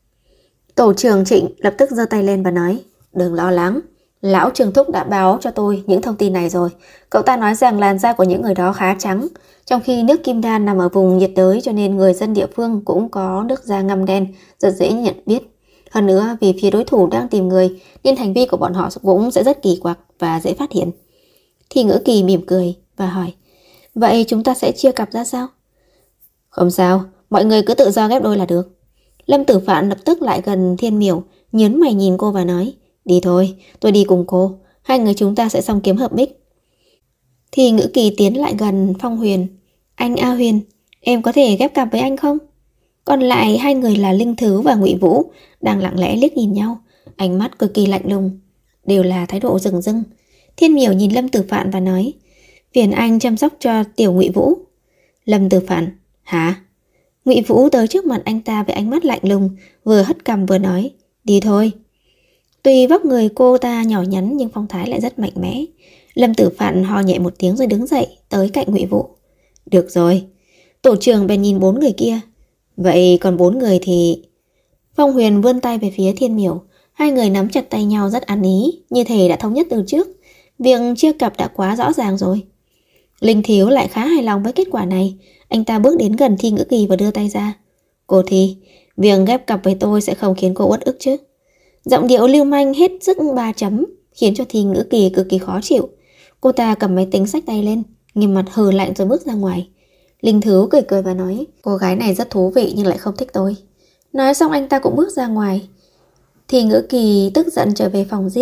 Tổ trưởng Trịnh lập tức giơ tay lên và nói: đừng lo lắng, lão Trường Thúc đã báo cho tôi những thông tin này rồi. Cậu ta nói rằng làn da của những người đó khá trắng, trong khi nước Kim Đan nằm ở vùng nhiệt đới cho nên người dân địa phương cũng có nước da ngăm đen, rất dễ nhận biết. Hơn nữa, vì phía đối thủ đang tìm người nên hành vi của bọn họ cũng sẽ rất kỳ quặc và dễ phát hiện. Thì Ngữ Kỳ mỉm cười và hỏi: vậy chúng ta sẽ chia cặp ra sao? Không sao, mọi người cứ tự do ghép đôi là được. Lâm Tử Phạn lập tức lại gần Thiên Miểu, nhớn mày nhìn cô và nói: đi thôi, tôi đi cùng cô, 2 người chúng ta sẽ song kiếm hợp bích. Thì Ngữ Kỳ tiến lại gần Phong Huyền: anh A Huyền, em có thể ghép cặp với anh không? Còn lại 2 người là Linh Thứ và Ngụy Vũ đang lặng lẽ liếc nhìn nhau, ánh mắt cực kỳ lạnh lùng, đều là thái độ rừng rưng. Thiên Miểu nhìn Lâm Tử Phạn và nói: phiền anh chăm sóc cho tiểu Ngụy Vũ. Lâm Tử Phạn: hả? Ngụy Vũ tới trước mặt anh ta với ánh mắt lạnh lùng, vừa hất cằm vừa nói: đi thôi. Tuy vóc người cô ta nhỏ nhắn nhưng phong thái lại rất mạnh mẽ. Lâm Tử Phạn ho nhẹ một tiếng rồi đứng dậy tới cạnh Ngụy Vũ. Được rồi. Tổ trưởng bèn nhìn 4 người kia: vậy còn 4 người thì... Phong Huyền vươn tay về phía Thiên Miểu. 2 người nắm chặt tay nhau rất ăn ý, như thể đã thống nhất từ trước. Việc chia cặp đã quá rõ ràng rồi. Linh Thiếu lại khá hài lòng với kết quả này. Anh ta bước đến gần Thi Ngữ Kỳ và đưa tay ra. Cô Thi, việc ghép cặp với tôi sẽ không khiến cô uất ức chứ? Giọng điệu lưu manh hết sức 3 chấm, khiến cho Thi Ngữ Kỳ cực kỳ khó chịu. Cô ta cầm máy tính xách tay lên, nghiêm mặt hừ lạnh rồi bước ra ngoài. Linh Thứ cười cười và nói: cô gái này rất thú vị nhưng lại không thích tôi. Nói xong anh ta cũng bước ra ngoài. Thì Ngữ Kỳ tức giận trở về phòng riêng.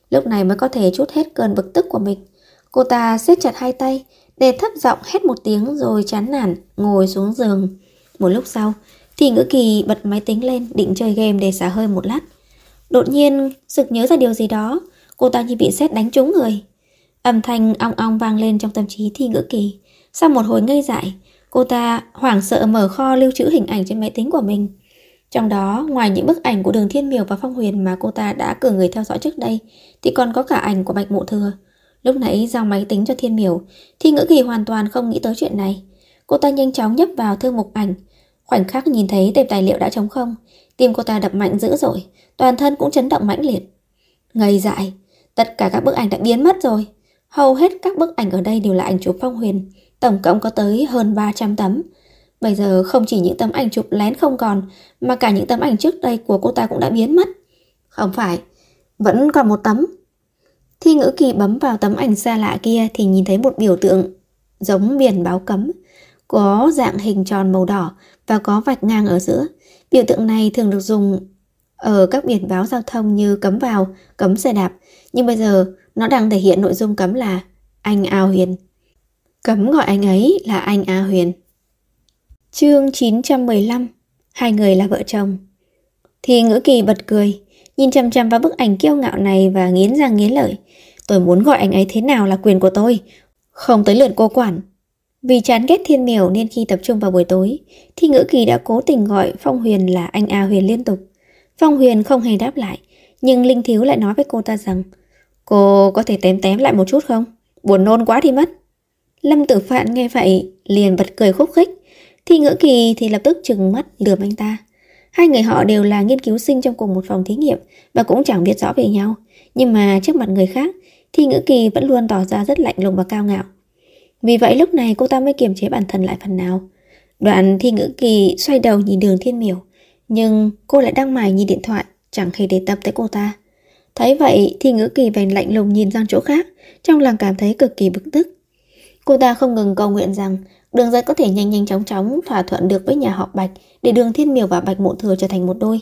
lúc này mới có thể trút hết cơn bực tức của mình. Cô ta siết chặt hai tay, để thấp giọng hét một tiếng rồi chán nản ngồi xuống giường. Một lúc sau, thì Ngữ Kỳ bật máy tính lên định chơi game để xả hơi một lát. Đột nhiên sực nhớ ra điều gì đó, cô ta như bị sét đánh trúng người. Âm thanh ong ong vang lên trong tâm trí Thi Ngữ Kỳ. Sau một hồi ngây dại, cô ta hoảng sợ mở kho lưu trữ hình ảnh trên máy tính của mình. Trong đó, ngoài những bức ảnh của Đường Thiên Miểu và Phong Huyền mà cô ta đã cử người theo dõi trước đây, thì còn có cả ảnh của Bạch Mộ Thừa. Lúc nãy giao máy tính cho Thiên Miểu, Thi Ngữ Kỳ hoàn toàn không nghĩ tới chuyện này. Cô ta nhanh chóng nhấp vào thư mục ảnh. Khoảnh khắc nhìn thấy tệp tài liệu đã trống không, tim cô ta đập mạnh dữ dội, toàn thân cũng chấn động mãnh liệt. Ngây dại, tất cả các bức ảnh đã biến mất rồi. Hầu hết các bức ảnh ở đây đều là ảnh chụp Phong Huyền, tổng cộng có tới hơn 300 tấm. Bây giờ không chỉ những tấm ảnh chụp lén không còn, mà cả những tấm ảnh trước đây của cô ta cũng đã biến mất. Không phải, vẫn còn một tấm. Thi Ngữ Kỳ bấm vào tấm ảnh xa lạ kia thì nhìn thấy một biểu tượng giống biển báo cấm, có dạng hình tròn màu đỏ và có vạch ngang ở giữa. Biểu tượng này thường được dùng ở các biển báo giao thông như cấm vào, cấm xe đạp, nhưng bây giờ nó đang thể hiện nội dung cấm là anh A Huyền. Cấm gọi anh ấy là anh A Huyền. Chương 915. Hai người là vợ chồng. Thì Ngữ Kỳ bật cười, nhìn chăm chăm vào bức ảnh kiêu ngạo này và nghiến răng nghiến lợi. Tôi muốn gọi anh ấy thế nào là quyền của tôi, không tới lượt cô quản. Vì chán ghét Thiên Miểu nên khi tập trung vào buổi tối, thì Ngữ Kỳ đã cố tình gọi Phong Huyền là anh A Huyền liên tục. Phong Huyền không hề đáp lại, nhưng Linh Thiếu lại nói với cô ta rằng cô có thể tém tém lại một chút không? Buồn nôn quá đi mất. Lâm Tử Phạn nghe vậy liền bật cười khúc khích. Thi Ngữ Kỳ thì lập tức trừng mắt lườm anh ta. Hai người họ đều là nghiên cứu sinh trong cùng một phòng thí nghiệm và cũng chẳng biết rõ về nhau, nhưng mà trước mặt người khác, Thi Ngữ Kỳ vẫn luôn tỏ ra rất lạnh lùng và cao ngạo. Vì vậy lúc này cô ta mới kiềm chế bản thân lại phần nào. Đoạn Thi Ngữ Kỳ xoay đầu nhìn Đường Thiên Miểu, nhưng cô lại đang mải nhìn điện thoại, chẳng hề để tâm tới cô ta. Thấy vậy, Thi Ngữ Kỳ bèn lạnh lùng nhìn sang chỗ khác, trong lòng cảm thấy cực kỳ bực tức. Cô ta không ngừng cầu nguyện rằng Đường Giật có thể nhanh nhanh chóng chóng thỏa thuận được với nhà họ Bạch để Đường Thiên Miểu và Bạch Mộ Thừa trở thành một đôi.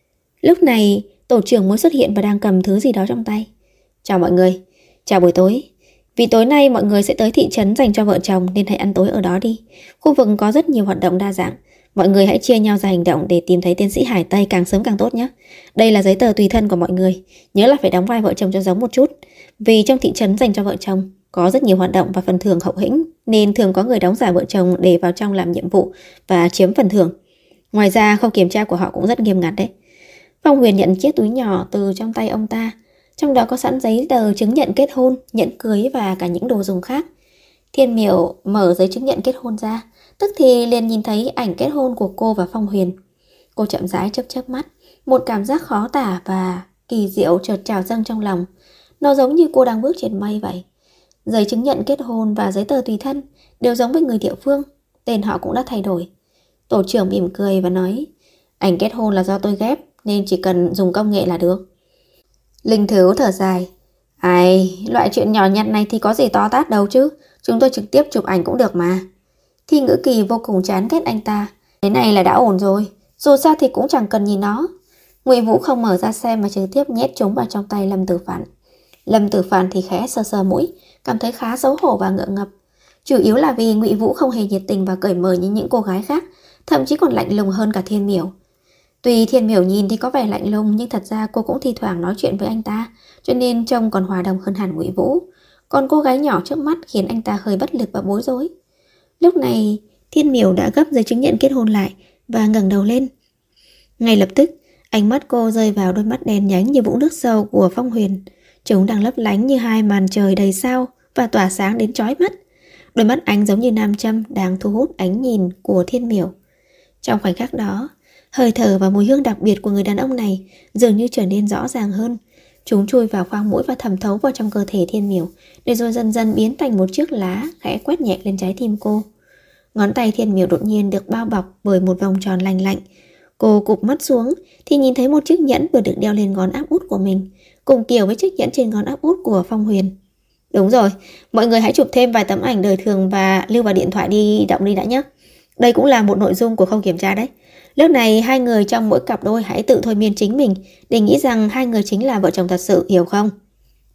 Lúc này, tổ trưởng mới xuất hiện và đang cầm thứ gì đó trong tay. Chào mọi người, chào buổi tối. Vì tối nay mọi người sẽ tới thị trấn dành cho vợ chồng nên hãy ăn tối ở đó đi. Khu vực có rất nhiều hoạt động đa dạng. Mọi người hãy chia nhau ra hành động để tìm thấy tiến sĩ Hải Tây càng sớm càng tốt nhé. Đây là giấy tờ tùy thân của mọi người. Nhớ là phải đóng vai vợ chồng cho giống một chút. Vì trong thị trấn dành cho vợ chồng có rất nhiều hoạt động và phần thưởng hậu hĩnh, nên thường có người đóng giả vợ chồng để vào trong làm nhiệm vụ và chiếm phần thưởng. Ngoài ra khâu kiểm tra của họ cũng rất nghiêm ngặt đấy. Phong Huyền nhận chiếc túi nhỏ từ trong tay ông ta. Trong đó có sẵn giấy tờ chứng nhận kết hôn, nhẫn cưới và cả những đồ dùng khác. Thiên Miểu mở giấy chứng nhận kết hôn ra, tức thì liền nhìn thấy ảnh kết hôn của cô và Phong Huyền. Cô chậm rãi chớp chớp mắt, một cảm giác khó tả và kỳ diệu chợt trào dâng trong lòng. Nó giống như cô đang bước trên mây vậy. Giấy chứng nhận kết hôn và giấy tờ tùy thân đều giống với người địa phương, tên họ cũng đã thay đổi. Tổ trưởng mỉm cười và nói, ảnh kết hôn là do tôi ghép nên chỉ cần dùng công nghệ là được. Linh Thiếu thở dài, ai, loại chuyện nhỏ nhặt này thì có gì to tát đâu chứ, chúng tôi trực tiếp chụp ảnh cũng được mà. Thi Ngữ Kỳ vô cùng chán ghét anh ta. Thế này là đã ổn rồi, dù sao thì cũng chẳng cần nhìn nó. Ngụy Vũ không mở ra xem mà trực tiếp nhét chúng vào trong tay Lâm Tử Phạn. Lâm Tử Phạn thì khẽ sờ sờ mũi, cảm thấy khá xấu hổ và ngượng ngập. Chủ yếu là vì Ngụy Vũ không hề nhiệt tình và cởi mở như những cô gái khác, thậm chí còn lạnh lùng hơn cả Thiên Miểu. Tuy Thiên Miểu nhìn thì có vẻ lạnh lùng, nhưng thật ra cô cũng thi thoảng nói chuyện với anh ta, cho nên trông còn hòa đồng hơn hẳn Ngụy Vũ. Còn cô gái nhỏ trước mắt khiến anh ta hơi bất lực và bối rối. Lúc này, Thiên Miểu đã gấp giấy chứng nhận kết hôn lại và ngẩng đầu lên. Ngay lập tức, ánh mắt cô rơi vào đôi mắt đen nhánh như vũng nước sâu của Phong Huyền. Chúng đang lấp lánh như hai màn trời đầy sao và tỏa sáng đến chói mắt. Đôi mắt ánh giống như nam châm đang thu hút ánh nhìn của Thiên Miểu. Trong khoảnh khắc đó, hơi thở và mùi hương đặc biệt của người đàn ông này dường như trở nên rõ ràng hơn. Chúng chui vào khoang mũi và thẩm thấu vào trong cơ thể Thiên Miểu, để rồi dần dần biến thành một chiếc lá khẽ quét nhẹ lên trái tim cô. Ngón tay Thiên Miểu đột nhiên được bao bọc bởi một vòng tròn lành lạnh. Cô cụp mắt xuống thì nhìn thấy một chiếc nhẫn vừa được đeo lên ngón áp út của mình, cùng kiểu với chiếc nhẫn trên ngón áp út của Phong Huyền. Đúng rồi, mọi người hãy chụp thêm vài tấm ảnh đời thường và lưu vào điện thoại di động đi đã nhé. Đây cũng là một nội dung của khâu kiểm tra đấy. Lúc này hai người trong mỗi cặp đôi hãy tự thôi miên chính mình để nghĩ rằng hai người chính là vợ chồng thật sự, hiểu không?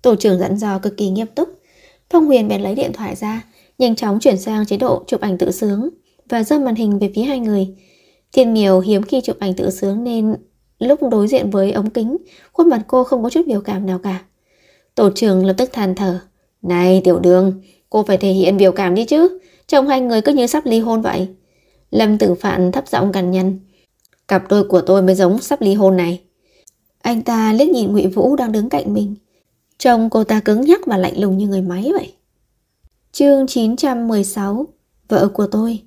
Tổ trưởng dặn dò cực kỳ nghiêm túc. Phong Huyền bèn lấy điện thoại ra, nhanh chóng chuyển sang chế độ chụp ảnh tự sướng và giơ màn hình về phía hai người. Thiên Miểu hiếm khi chụp ảnh tự sướng nên lúc đối diện với ống kính, khuôn mặt cô không có chút biểu cảm nào cả. Tổ trưởng lập tức than thở. Này Tiểu Đường, cô phải thể hiện biểu cảm đi chứ. Trông hai người cứ như sắp ly hôn vậy. Lâm Tử Phạn thấp giọng cằn nhằn. Cặp đôi của tôi mới giống sắp ly hôn này. Anh ta liếc nhìn Ngụy Vũ đang đứng cạnh mình. Trông cô ta cứng nhắc và lạnh lùng như người máy vậy. Chương 916. Vợ của tôi.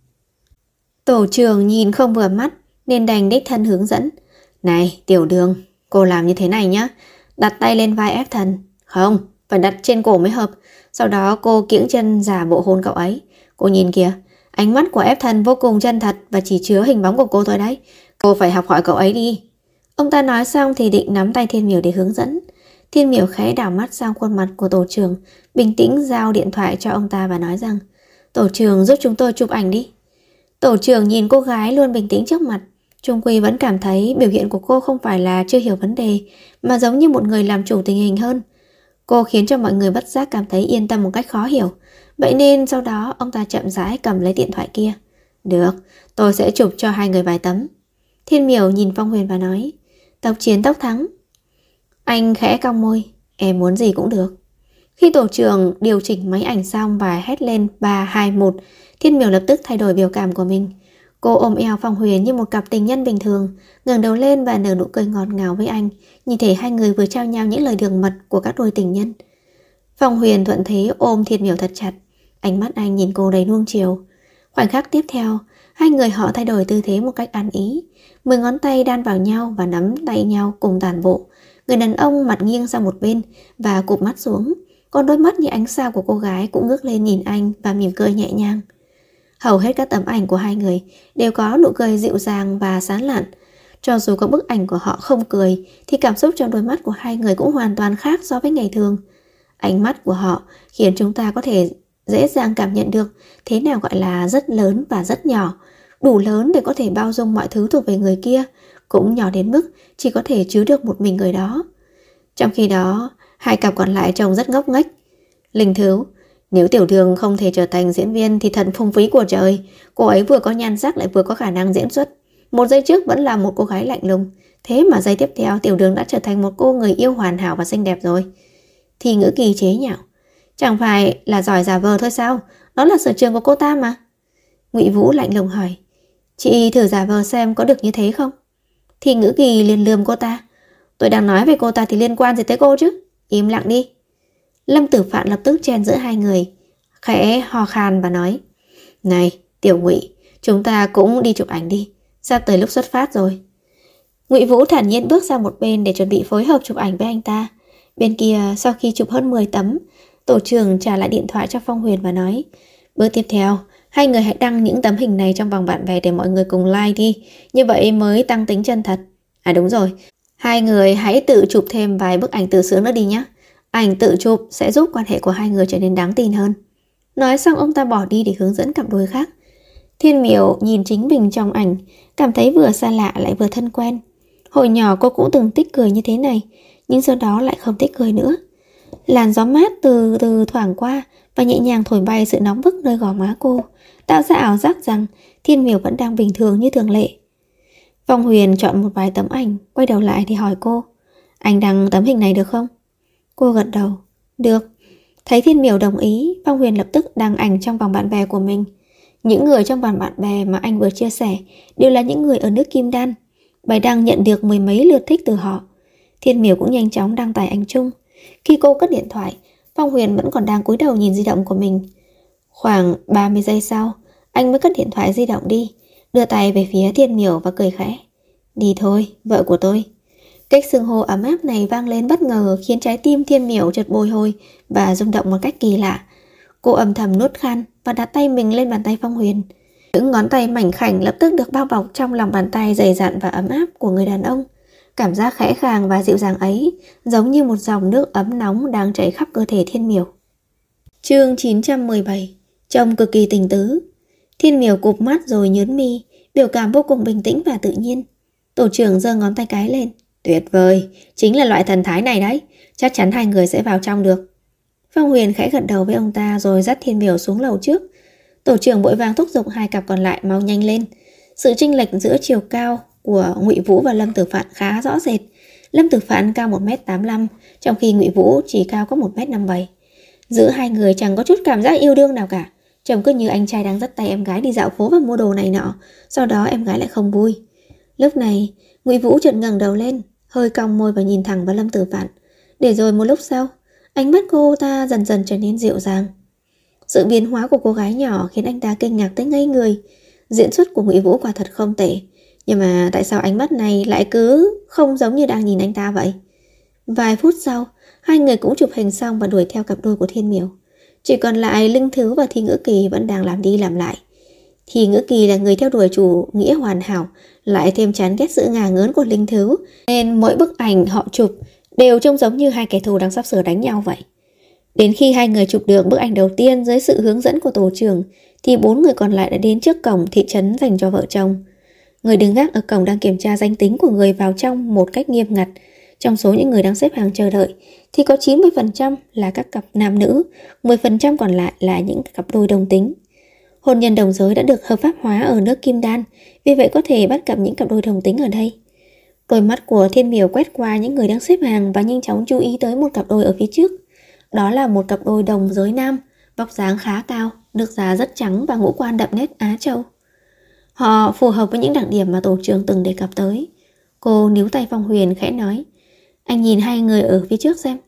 Tổ trưởng nhìn không vừa mắt nên đành đích thân hướng dẫn. Này Tiểu Đường, cô làm như thế này nhá. Đặt tay lên vai ép thần. Không, phải đặt trên cổ mới hợp. Sau đó cô kiễng chân giả bộ hôn cậu ấy. Cô nhìn kìa, ánh mắt của ép thần vô cùng chân thật và chỉ chứa hình bóng của cô thôi đấy. Cô phải học hỏi cậu ấy đi. Ông ta nói xong thì định nắm tay Thiên Miểu để hướng dẫn. Thiên Miểu khẽ đảo mắt sang khuôn mặt của tổ trưởng, bình tĩnh giao điện thoại cho ông ta và nói rằng: Tổ trưởng giúp chúng tôi chụp ảnh đi. Tổ trưởng nhìn cô gái luôn bình tĩnh trước mặt, chung quy vẫn cảm thấy biểu hiện của cô không phải là chưa hiểu vấn đề, mà giống như một người làm chủ tình hình hơn. Cô khiến cho mọi người bất giác cảm thấy yên tâm một cách khó hiểu. Vậy nên sau đó ông ta chậm rãi cầm lấy điện thoại kia. Được, tôi sẽ chụp cho hai người vài tấm. Thiên Miểu nhìn Phong Huyền và nói: Tốc chiến tốc thắng. Anh khẽ cong môi: Em muốn gì cũng được. Khi tổ trưởng điều chỉnh máy ảnh xong và hét lên 3, 2, 1, Thiên Miểu lập tức thay đổi biểu cảm của mình. Cô ôm eo Phong Huyền như một cặp tình nhân bình thường, ngẩng đầu lên và nở nụ cười ngọt ngào với anh, như thể hai người vừa trao nhau những lời đường mật của các đôi tình nhân. Phong Huyền thuận thế ôm Thiên Miểu thật chặt, ánh mắt anh nhìn cô đầy nuông chiều. Khoảnh khắc tiếp theo, hai người họ thay đổi tư thế một cách ăn ý, 10 ngón tay đan vào nhau và nắm tay nhau cùng tản bộ. Người đàn ông mặt nghiêng sang một bên và cụp mắt xuống, còn đôi mắt như ánh sao của cô gái cũng ngước lên nhìn anh và mỉm cười nhẹ nhàng. Hầu hết các tấm ảnh của hai người đều có nụ cười dịu dàng và sán lạn. Cho dù có bức ảnh của họ không cười thì cảm xúc trong đôi mắt của hai người cũng hoàn toàn khác so với ngày thường. Ánh mắt của họ khiến chúng ta có thể dễ dàng cảm nhận được thế nào gọi là rất lớn và rất nhỏ, đủ lớn để có thể bao dung mọi thứ thuộc về người kia, cũng nhỏ đến mức chỉ có thể chứa được một mình người đó. Trong khi đó, hai cặp còn lại trông rất ngốc nghếch. Linh Thứu, nếu Tiểu Đường không thể trở thành diễn viên thì thật phung phí của trời. Cô ấy vừa có nhan sắc lại vừa có khả năng diễn xuất. Một giây trước vẫn là một cô gái lạnh lùng, thế mà giây tiếp theo Tiểu Đường đã trở thành một cô người yêu hoàn hảo và xinh đẹp rồi. Thì Ngữ Kỳ chế nhạo: Chẳng phải là giỏi giả vờ thôi sao? Đó là sở trường của cô ta mà. Ngụy Vũ lạnh lùng hỏi: Chị thử giả vờ xem có được như thế không? Thì Ngữ Kỳ liền lườm cô ta: Tôi đang nói về cô ta thì liên quan gì tới cô chứ? Im lặng đi. Lâm Tử Phạn lập tức chen giữa hai người, khẽ ho khan và nói: Này Tiểu Ngụy, chúng ta cũng đi chụp ảnh đi, sắp tới lúc xuất phát rồi. Ngụy Vũ thản nhiên bước sang một bên để chuẩn bị phối hợp chụp ảnh với anh ta. Bên kia, sau khi chụp hơn 10 tấm, tổ trưởng trả lại điện thoại cho Phong Huyền và nói: Bước tiếp theo, hai người hãy đăng những tấm hình này trong vòng bạn bè để mọi người cùng like đi, như vậy mới tăng tính chân thật. À đúng rồi, hai người hãy tự chụp thêm vài bức ảnh tự sướng nữa đi nhé. Ảnh tự chụp sẽ giúp quan hệ của hai người trở nên đáng tin hơn. Nói xong ông ta bỏ đi để hướng dẫn cặp đôi khác. Thiên Miểu nhìn chính mình trong ảnh, cảm thấy vừa xa lạ lại vừa thân quen. Hồi nhỏ cô cũng từng thích cười như thế này, nhưng sau đó lại không thích cười nữa. Làn gió mát từ từ thoảng qua và nhẹ nhàng thổi bay sự nóng bức nơi gò má cô, tạo ra ảo giác rằng Thiên Miểu vẫn đang bình thường như thường lệ. Phong Huyền chọn một vài tấm ảnh, quay đầu lại thì hỏi cô: Anh đăng tấm hình này được không? Cô gật đầu: Được. Thấy Thiên Miểu đồng ý, Phong Huyền lập tức đăng ảnh trong vòng bạn bè của mình. Những người trong vòng bạn bè mà anh vừa chia sẻ đều là những người ở nước Kim Đan. Bài đăng nhận được mười mấy lượt thích từ họ. Thiên Miểu cũng nhanh chóng đăng tải ảnh chung. Khi cô cất điện thoại, Phong Huyền vẫn còn đang cúi đầu nhìn di động của mình. Khoảng 30 giây sau, anh mới cất điện thoại di động đi, đưa tay về phía Thiên Miểu và cười khẽ: Đi thôi, vợ của tôi. Cách xưng hô ấm áp này vang lên bất ngờ khiến trái tim Thiên Miểu chợt bồi hồi và rung động một cách kỳ lạ. Cô âm thầm nuốt khan và đặt tay mình lên bàn tay Phong Huyền. Những ngón tay mảnh khảnh lập tức được bao bọc trong lòng bàn tay dày dặn và ấm áp của người đàn ông. Cảm giác khẽ khàng và dịu dàng ấy giống như một dòng nước ấm nóng đang chảy khắp cơ thể Thiên Miểu. Chương 917. Trông cực kỳ tình tứ. Thiên Miểu cụp mắt rồi nhướng mi, biểu cảm vô cùng bình tĩnh và tự nhiên. Tổ trưởng giơ ngón tay cái lên: Tuyệt vời, chính là loại thần thái này đấy. chắc chắn hai người sẽ vào trong được. Phong Huyền khẽ gật đầu với ông ta rồi dắt Thiên Miểu xuống lầu trước. Tổ trưởng vội vàng thúc giục hai cặp còn lại mau nhanh lên. Sự chênh lệch giữa chiều cao của Ngụy Vũ và Lâm Tử Phạn khá rõ rệt. Lâm Tử Phạn cao 1m85, trong khi Ngụy Vũ chỉ cao có 1m57. Giữa hai người chẳng có chút cảm giác yêu đương nào cả. Trông cứ như anh trai đang dắt tay em gái đi dạo phố và mua đồ này nọ, sau đó em gái lại không vui. Lúc này, Ngụy Vũ chợt ngẩng đầu lên, hơi cong môi và nhìn thẳng vào Lâm Tử Phạn. Để rồi một lúc sau, ánh mắt cô ta dần dần trở nên dịu dàng. Sự biến hóa của cô gái nhỏ khiến anh ta kinh ngạc tới ngây người. Diễn xuất của Ngụy Vũ quả thật không tệ, nhưng mà tại sao ánh mắt này lại cứ không giống như đang nhìn anh ta vậy? Vài phút sau, hai người cũng chụp hình xong và đuổi theo cặp đôi của Thiên Miểu. Chỉ còn lại Linh Thứ và Thi Ngữ Kỳ vẫn đang làm đi làm lại. Thi Ngữ Kỳ là người theo đuổi chủ nghĩa hoàn hảo, lại thêm chán ghét sự ngả ngớn của Linh Thứ, nên mỗi bức ảnh họ chụp đều trông giống như hai kẻ thù đang sắp sửa đánh nhau vậy. Đến khi hai người chụp được bức ảnh đầu tiên dưới sự hướng dẫn của tổ trưởng, thì 4 người còn lại đã đến trước cổng thị trấn dành cho vợ chồng. Người đứng gác ở cổng đang kiểm tra danh tính của người vào trong một cách nghiêm ngặt. Trong số những người đang xếp hàng chờ đợi thì có 90% là các cặp nam nữ, 10% còn lại là những cặp đôi đồng tính. Hôn nhân đồng giới đã được hợp pháp hóa ở nước Kim Đan, vì vậy có thể bắt gặp những cặp đôi đồng tính ở đây. Đôi mắt của Thiên Miểu quét qua những người đang xếp hàng và nhanh chóng chú ý tới một cặp đôi ở phía trước. Đó là một cặp đôi đồng giới nam, vóc dáng khá cao, nước da rất trắng và ngũ quan đậm nét Á Châu. Họ phù hợp với những đặc điểm mà tổ trưởng từng đề cập tới. Cô níu tay Phong Huyền khẽ nói, anh nhìn hai người ở phía trước xem.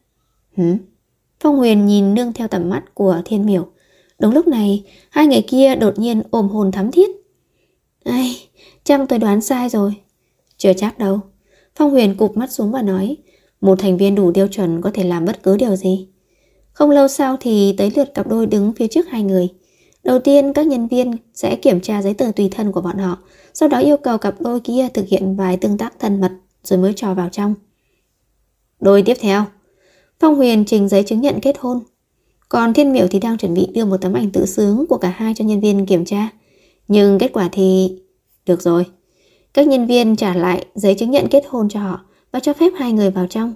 Phong Huyền nhìn nương theo tầm mắt của Thiên Miểu. Đúng lúc này, hai người kia đột nhiên ôm hôn thắm thiết. Ai, chăm tôi đoán sai rồi. Chưa chắc đâu. Phong Huyền cụp mắt xuống và nói, một thành viên đủ tiêu chuẩn có thể làm bất cứ điều gì. Không lâu sau thì tới lượt cặp đôi đứng phía trước hai người. Đầu tiên, các nhân viên sẽ kiểm tra giấy tờ tùy thân của bọn họ, sau đó yêu cầu cặp đôi kia thực hiện vài tương tác thân mật rồi mới cho vào trong. Đôi tiếp theo, Phong Huyền trình giấy chứng nhận kết hôn. Còn Thiên Miểu thì đang chuẩn bị đưa một tấm ảnh tự xướng của cả hai cho nhân viên kiểm tra. Nhưng kết quả thì... Được rồi. Các nhân viên trả lại giấy chứng nhận kết hôn cho họ và cho phép hai người vào trong.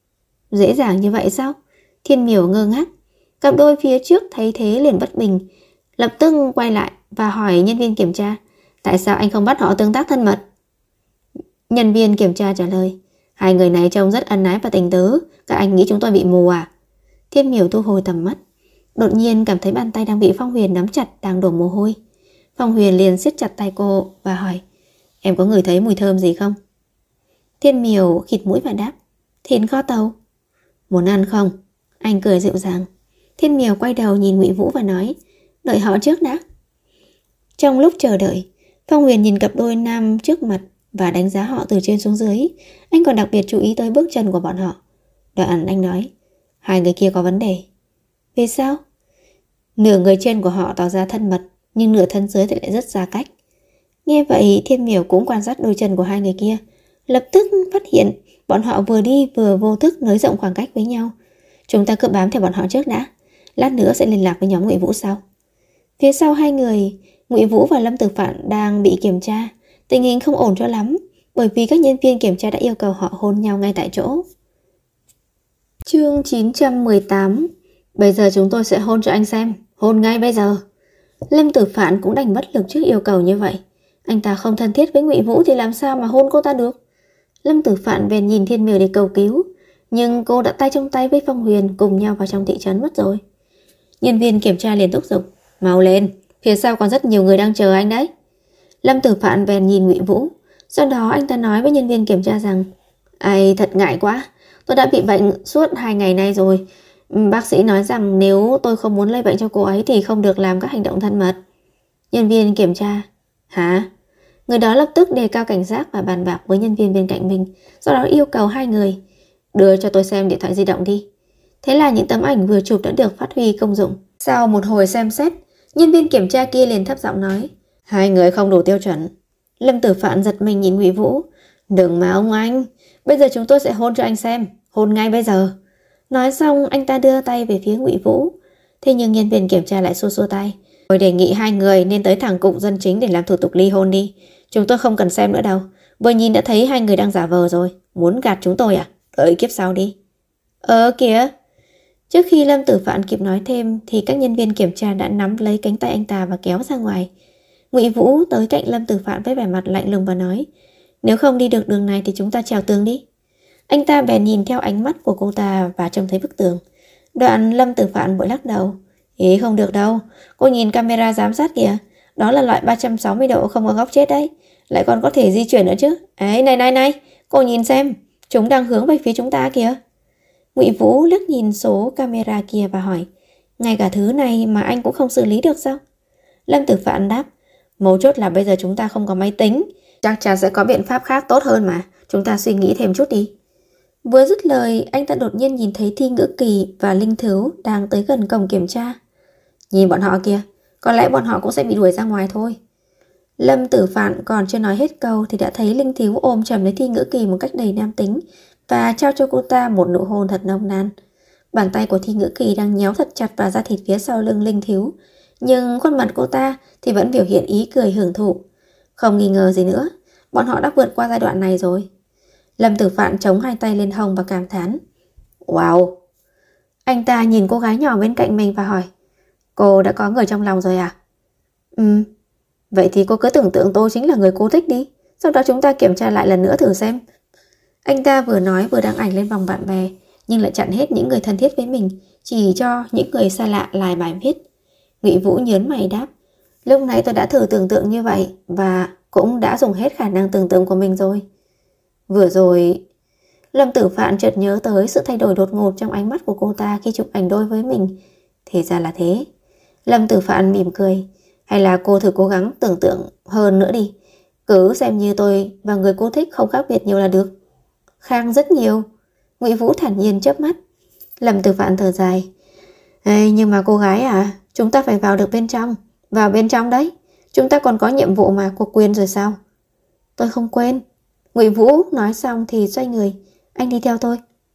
Dễ dàng như vậy sao? Thiên Miểu ngơ ngác. Cặp đôi phía trước thấy thế liền bất bình, lập tức quay lại và hỏi nhân viên kiểm tra, tại sao anh không bắt họ tương tác thân mật? Nhân viên kiểm tra trả lời, hai người này trông rất ân ái và tình tứ, các anh nghĩ chúng tôi bị mù à? Thiên Miểu thu hồi tầm mắt, đột nhiên cảm thấy bàn tay đang bị Phong Huyền nắm chặt đang đổ mồ hôi. Phong Huyền liền siết chặt tay cô và hỏi, em có ngửi thấy mùi thơm gì không? Thiên Miểu khịt mũi và đáp, thịt kho tàu. Muốn ăn không? Anh cười dịu dàng. Thiên Miểu quay đầu nhìn Ngụy Vũ và nói, đợi họ trước đã. Trong lúc chờ đợi, Phong Huyền nhìn cặp đôi nam trước mặt và đánh giá họ từ trên xuống dưới. Anh còn đặc biệt chú ý tới bước chân của bọn họ. Đoạn anh nói, hai người kia có vấn đề. Vì sao? Nửa người trên của họ tỏ ra thân mật, nhưng nửa thân dưới thì lại rất xa cách. Nghe vậy, Thiên Miểu cũng quan sát đôi chân của hai người kia, lập tức phát hiện bọn họ vừa đi vừa vô thức nới rộng khoảng cách với nhau. Chúng ta cứ bám theo bọn họ trước đã, lát nữa sẽ liên lạc với nhóm Ngụy Vũ sau. Phía sau hai người, Ngụy Vũ và Lâm Tử Phạn đang bị kiểm tra. Tình hình không ổn cho lắm, bởi vì các nhân viên kiểm tra đã yêu cầu họ hôn nhau ngay tại chỗ. Chương 918. Bây giờ chúng tôi sẽ hôn cho anh xem, hôn ngay bây giờ. Lâm Tử Phạn cũng đành bất lực trước yêu cầu như vậy. Anh ta không thân thiết với Ngụy Vũ thì làm sao mà hôn cô ta được? Lâm Tử Phạn bèn nhìn Thiên Miểu để cầu cứu, nhưng cô đã tay trong tay với Phong Huyền cùng nhau vào trong thị trấn mất rồi. Nhân viên kiểm tra liền thúc giục, mau lên, phía sau còn rất nhiều người đang chờ anh đấy. Lâm Tử Phạn bèn nhìn Ngụy Vũ, sau đó anh ta nói với nhân viên kiểm tra rằng, ai thật ngại quá, tôi đã bị bệnh suốt 2 ngày nay rồi. Bác sĩ nói rằng nếu tôi không muốn lây bệnh cho cô ấy thì không được làm các hành động thân mật. Nhân viên kiểm tra, hả? Người đó lập tức đề cao cảnh giác và bàn bạc với nhân viên bên cạnh mình, sau đó yêu cầu hai người, đưa cho tôi xem điện thoại di động đi. Thế là những tấm ảnh vừa chụp đã được phát huy công dụng. Sau một hồi xem xét, nhân viên kiểm tra kia liền thấp giọng nói, hai người không đủ tiêu chuẩn. Lâm Tử Phạn giật mình nhìn Ngụy Vũ, đừng mà ông anh, bây giờ chúng tôi sẽ hôn cho anh xem, hôn ngay bây giờ. Nói xong anh ta đưa tay về phía Ngụy Vũ, thế nhưng nhân viên kiểm tra lại xua xua tay, tôi đề nghị hai người nên tới thẳng cục dân chính để làm thủ tục ly hôn đi. Chúng tôi không cần xem nữa đâu, vừa nhìn đã thấy hai người đang giả vờ rồi. Muốn gạt chúng tôi à? Đợi kiếp sau đi. Kìa. Trước khi Lâm Tử Phạn kịp nói thêm thì các nhân viên kiểm tra đã nắm lấy cánh tay anh ta và kéo ra ngoài. Ngụy Vũ tới cạnh Lâm Tử Phạn với vẻ mặt lạnh lùng và nói, nếu không đi được đường này thì chúng ta trèo tường đi. Anh ta bèn nhìn theo ánh mắt của cô ta và trông thấy bức tường. Đoạn Lâm Tử Phạn vội lắc đầu. Ý không được đâu, cô nhìn camera giám sát kìa, đó là loại 360 độ không có góc chết đấy, lại còn có thể di chuyển nữa chứ. Ấy, này, cô nhìn xem, chúng đang hướng về phía chúng ta kìa. Ngụy Vũ liếc nhìn số camera kia và hỏi, ngay cả thứ này mà anh cũng không xử lý được sao? Lâm Tử Phạn đáp, mấu chốt là bây giờ chúng ta không có máy tính, chắc chắn sẽ có biện pháp khác tốt hơn mà, chúng ta suy nghĩ thêm chút đi. Vừa dứt lời, anh ta đột nhiên nhìn thấy Thi Ngữ Kỳ và Linh Thứu đang tới gần cổng kiểm tra. Nhìn bọn họ kìa, có lẽ bọn họ cũng sẽ bị đuổi ra ngoài thôi. Lâm Tử Phạn còn chưa nói hết câu thì đã thấy Linh Thứu ôm chầm lấy Thi Ngữ Kỳ một cách đầy nam tính và trao cho cô ta một nụ hôn thật nồng nàn. Bàn tay của Thi Ngữ Kỳ đang nhéo thật chặt vào da thịt phía sau lưng Linh Thứu, nhưng khuôn mặt cô ta thì vẫn biểu hiện ý cười hưởng thụ. Không nghi ngờ gì nữa, bọn họ đã vượt qua giai đoạn này rồi. Lâm Tử Phạn chống hai tay lên hông và cảm thán. Wow! Anh ta nhìn cô gái nhỏ bên cạnh mình và hỏi, cô đã có người trong lòng rồi à? Vậy thì cô cứ tưởng tượng tôi chính là người cô thích đi, sau đó chúng ta kiểm tra lại lần nữa thử xem. Anh ta vừa nói vừa đăng ảnh lên vòng bạn bè, nhưng lại chặn hết những người thân thiết với mình, chỉ cho những người xa lạ lại bài viết. Ngụy Vũ nhớn mày đáp, lúc nãy tôi đã thử tưởng tượng như vậy và cũng đã dùng hết khả năng tưởng tượng của mình rồi. Vừa rồi, Lâm Tử Phạn chợt nhớ tới sự thay đổi đột ngột trong ánh mắt của cô ta khi chụp ảnh đôi với mình. Thì ra là thế. Lâm Tử Phạn mỉm cười, hay là cô thử cố gắng tưởng tượng hơn nữa đi. Cứ xem như tôi và người cô thích không khác biệt nhiều là được. Khác rất nhiều. Ngụy Vũ thản nhiên chớp mắt. Lâm Tử Phạn thở dài. Ê, nhưng mà cô gái à, chúng ta phải vào được bên trong. Vào bên trong đấy. Chúng ta còn có nhiệm vụ mà, cô quên rồi sao? Tôi không quên. Ngụy Vũ nói xong thì xoay người. Anh đi theo tôi.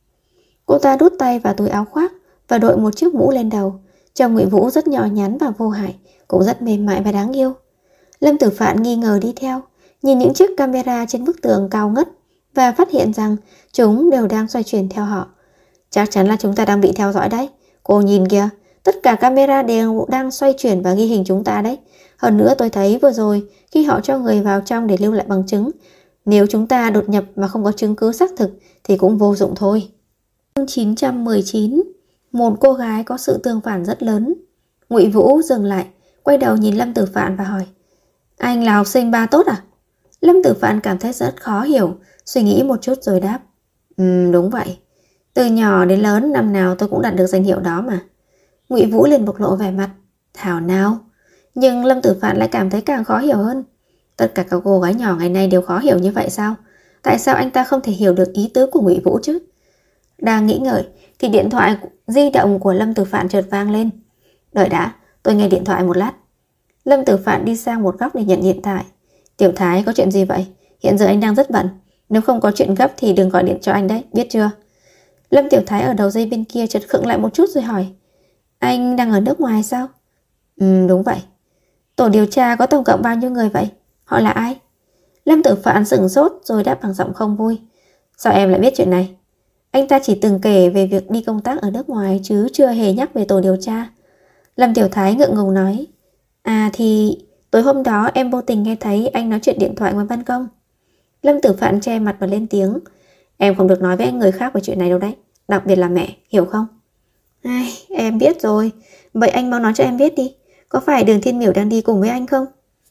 Cô ta đút tay vào túi áo khoác và đội một chiếc mũ lên đầu. Trông Ngụy Vũ rất nhỏ nhắn và vô hại, cũng rất mềm mại và đáng yêu. Lâm Tử Phạn nghi ngờ đi theo, nhìn những chiếc camera trên bức tường cao ngất và phát hiện rằng chúng đều đang xoay chuyển theo họ. Chắc chắn là chúng ta đang bị theo dõi đấy. Cô nhìn kìa, tất cả camera đều đang xoay chuyển và ghi hình chúng ta đấy. Hơn nữa tôi thấy vừa rồi khi họ cho người vào trong để lưu lại bằng chứng, nếu chúng ta đột nhập mà không có chứng cứ xác thực thì cũng vô dụng thôi. Chương 919. Một cô gái có sự tương phản rất lớn. Ngụy Vũ dừng lại, quay đầu nhìn Lâm Tử Phạn và hỏi, anh là học sinh ba tốt à? Lâm Tử Phạn cảm thấy rất khó hiểu, suy nghĩ một chút rồi đáp, đúng vậy. Từ nhỏ đến lớn năm nào tôi cũng đạt được danh hiệu đó mà. Ngụy Vũ liền bộc lộ vẻ mặt, thảo nào. Nhưng Lâm Tử Phạn lại cảm thấy càng khó hiểu hơn. Tất cả các cô gái nhỏ ngày nay đều khó hiểu như vậy sao? Tại sao anh ta không thể hiểu được ý tứ của Ngụy Vũ chứ? Đang nghĩ ngợi thì điện thoại di động của Lâm Tử Phạn chợt vang lên. Đợi đã, tôi nghe điện thoại một lát. Lâm Tử Phạn đi sang một góc để nhận điện thoại. Tiểu Thái, có chuyện gì vậy? Hiện giờ anh đang rất bận. Nếu không có chuyện gấp thì đừng gọi điện cho anh đấy, biết chưa? Lâm Tiểu Thái ở đầu dây bên kia chợt khựng lại một chút rồi hỏi, anh đang ở nước ngoài sao? Đúng vậy. Tổ điều tra có tổng cộng bao nhiêu người vậy? Họ là ai? Lâm Tử Phạn sửng sốt rồi đáp bằng giọng không vui. Sao em lại biết chuyện này? Anh ta chỉ từng kể về việc đi công tác ở nước ngoài chứ chưa hề nhắc về tổ điều tra. Lâm Tiểu Thái ngượng ngùng nói, à thì tối hôm đó em vô tình nghe thấy anh nói chuyện điện thoại ngoài ban công. Lâm Tử Phạn che mặt và lên tiếng, em không được nói với người khác về chuyện này đâu đấy, đặc biệt là mẹ, hiểu không? Ai, em biết rồi. Vậy anh mau nói cho em biết đi, có phải Đường Thiên Miểu đang đi cùng với anh không?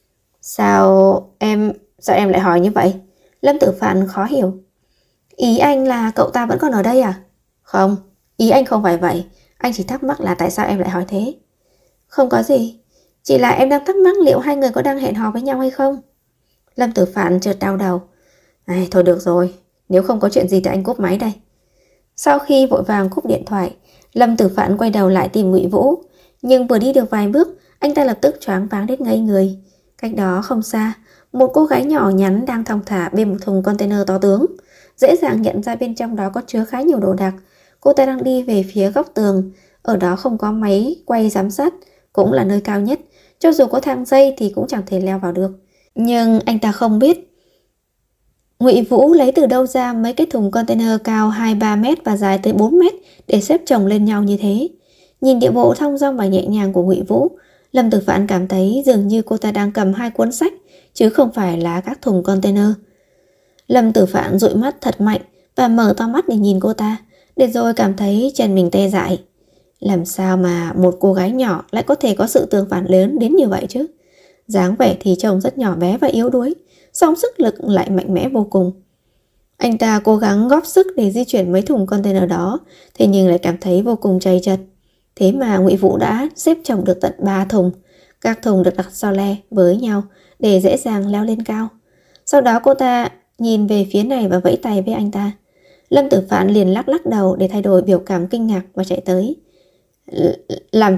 Sao em lại hỏi như vậy? Lâm Tử Phạn khó hiểu. Ý anh là cậu ta vẫn còn ở đây à? Không, ý anh không phải vậy. Anh chỉ thắc mắc là tại sao em lại hỏi thế. Không có gì, chỉ là em đang thắc mắc liệu hai người có đang hẹn hò với nhau hay không. Lâm Tử Phạn chợt đau đầu. Ai, thôi được rồi, nếu không có chuyện gì thì anh cúp máy đây. Sau khi vội vàng cúp điện thoại, Lâm Tử Phạn quay đầu lại tìm Ngụy Vũ. Nhưng vừa đi được vài bước, anh ta lập tức choáng váng đến ngây người. Cách đó không xa, một cô gái nhỏ nhắn đang thong thả bên một thùng container to tướng. Dễ dàng nhận ra bên trong đó có chứa khá nhiều đồ đạc. Cô ta đang đi về phía góc tường. Ở đó không có máy quay giám sát, cũng là nơi cao nhất. Cho dù có thang dây thì cũng chẳng thể leo vào được. Nhưng anh ta không biết Ngụy Vũ lấy từ đâu ra mấy cái thùng container cao 2-3 mét và dài tới 4 mét để xếp chồng lên nhau như thế? Nhìn điệu bộ thong dong và nhẹ nhàng của Ngụy Vũ, Lâm Tử Phạn cảm thấy dường như cô ta đang cầm 2 cuốn sách, chứ không phải là các thùng container. Lâm Tử Phạn dụi mắt thật mạnh và mở to mắt để nhìn cô ta, để rồi cảm thấy chân mình tê dại. Làm sao mà một cô gái nhỏ lại có thể có sự tương phản lớn đến như vậy chứ? Dáng vẻ thì trông rất nhỏ bé và yếu đuối, song sức lực lại mạnh mẽ vô cùng. Anh ta cố gắng góp sức để di chuyển mấy thùng container đó, thế nhưng lại cảm thấy vô cùng chầy chật. Thế mà Ngụy Vũ đã xếp chồng được tận 3 thùng. Các thùng được đặt so le với nhau để dễ dàng leo lên cao. Sau đó cô ta nhìn về phía này và vẫy tay với anh ta. Lâm Tử Phạn liền lắc lắc đầu để thay đổi biểu cảm kinh ngạc và chạy tới. Làm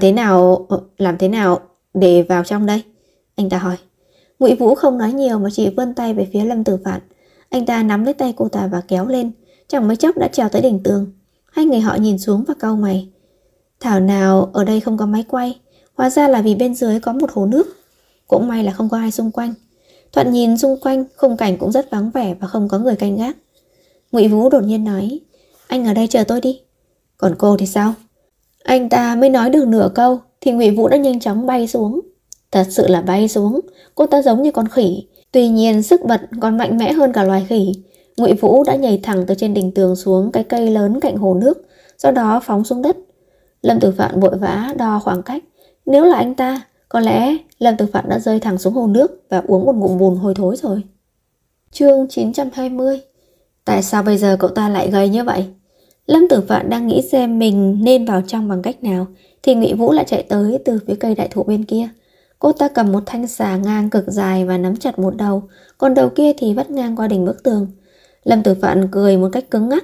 thế nào để vào trong đây? Anh ta hỏi. Ngụy Vũ không nói nhiều mà chỉ vươn tay về phía Lâm Tử Phạn. Anh ta nắm lấy tay cô ta và kéo lên, chẳng mấy chốc đã trèo tới đỉnh tường. Hai người họ nhìn xuống và cau mày. Thảo nào ở đây không có máy quay, hóa ra là vì bên dưới có một hồ nước. Cũng may là không có ai xung quanh. Thoạt nhìn xung quanh khung cảnh cũng rất vắng vẻ và không có người canh gác. Ngụy Vũ đột nhiên nói, anh ở đây chờ tôi đi. Còn cô thì sao? Anh ta mới nói được nửa câu thì Ngụy Vũ đã nhanh chóng bay xuống. Thật sự là bay xuống. Cô ta giống như con khỉ. Tuy nhiên sức bật còn mạnh mẽ hơn cả loài khỉ. Ngụy Vũ đã nhảy thẳng từ trên đỉnh tường xuống cái cây lớn cạnh hồ nước, sau đó phóng xuống đất. Lâm Tử Phạn vội vã đo khoảng cách. Nếu là anh ta, có lẽ Lâm Tử Phạn đã rơi thẳng xuống hồ nước và uống một ngụm bùn hôi thối rồi. Chương 920. Tại sao bây giờ cậu ta lại gầy như vậy? Lâm Tử Phạn đang nghĩ xem mình nên vào trong bằng cách nào thì Ngụy Vũ lại chạy tới từ phía cây đại thụ bên kia. Cô ta cầm một thanh xà ngang cực dài và nắm chặt một đầu, còn đầu kia thì vắt ngang qua đỉnh bức tường. Lâm Tử Phạn cười một cách cứng ngắc.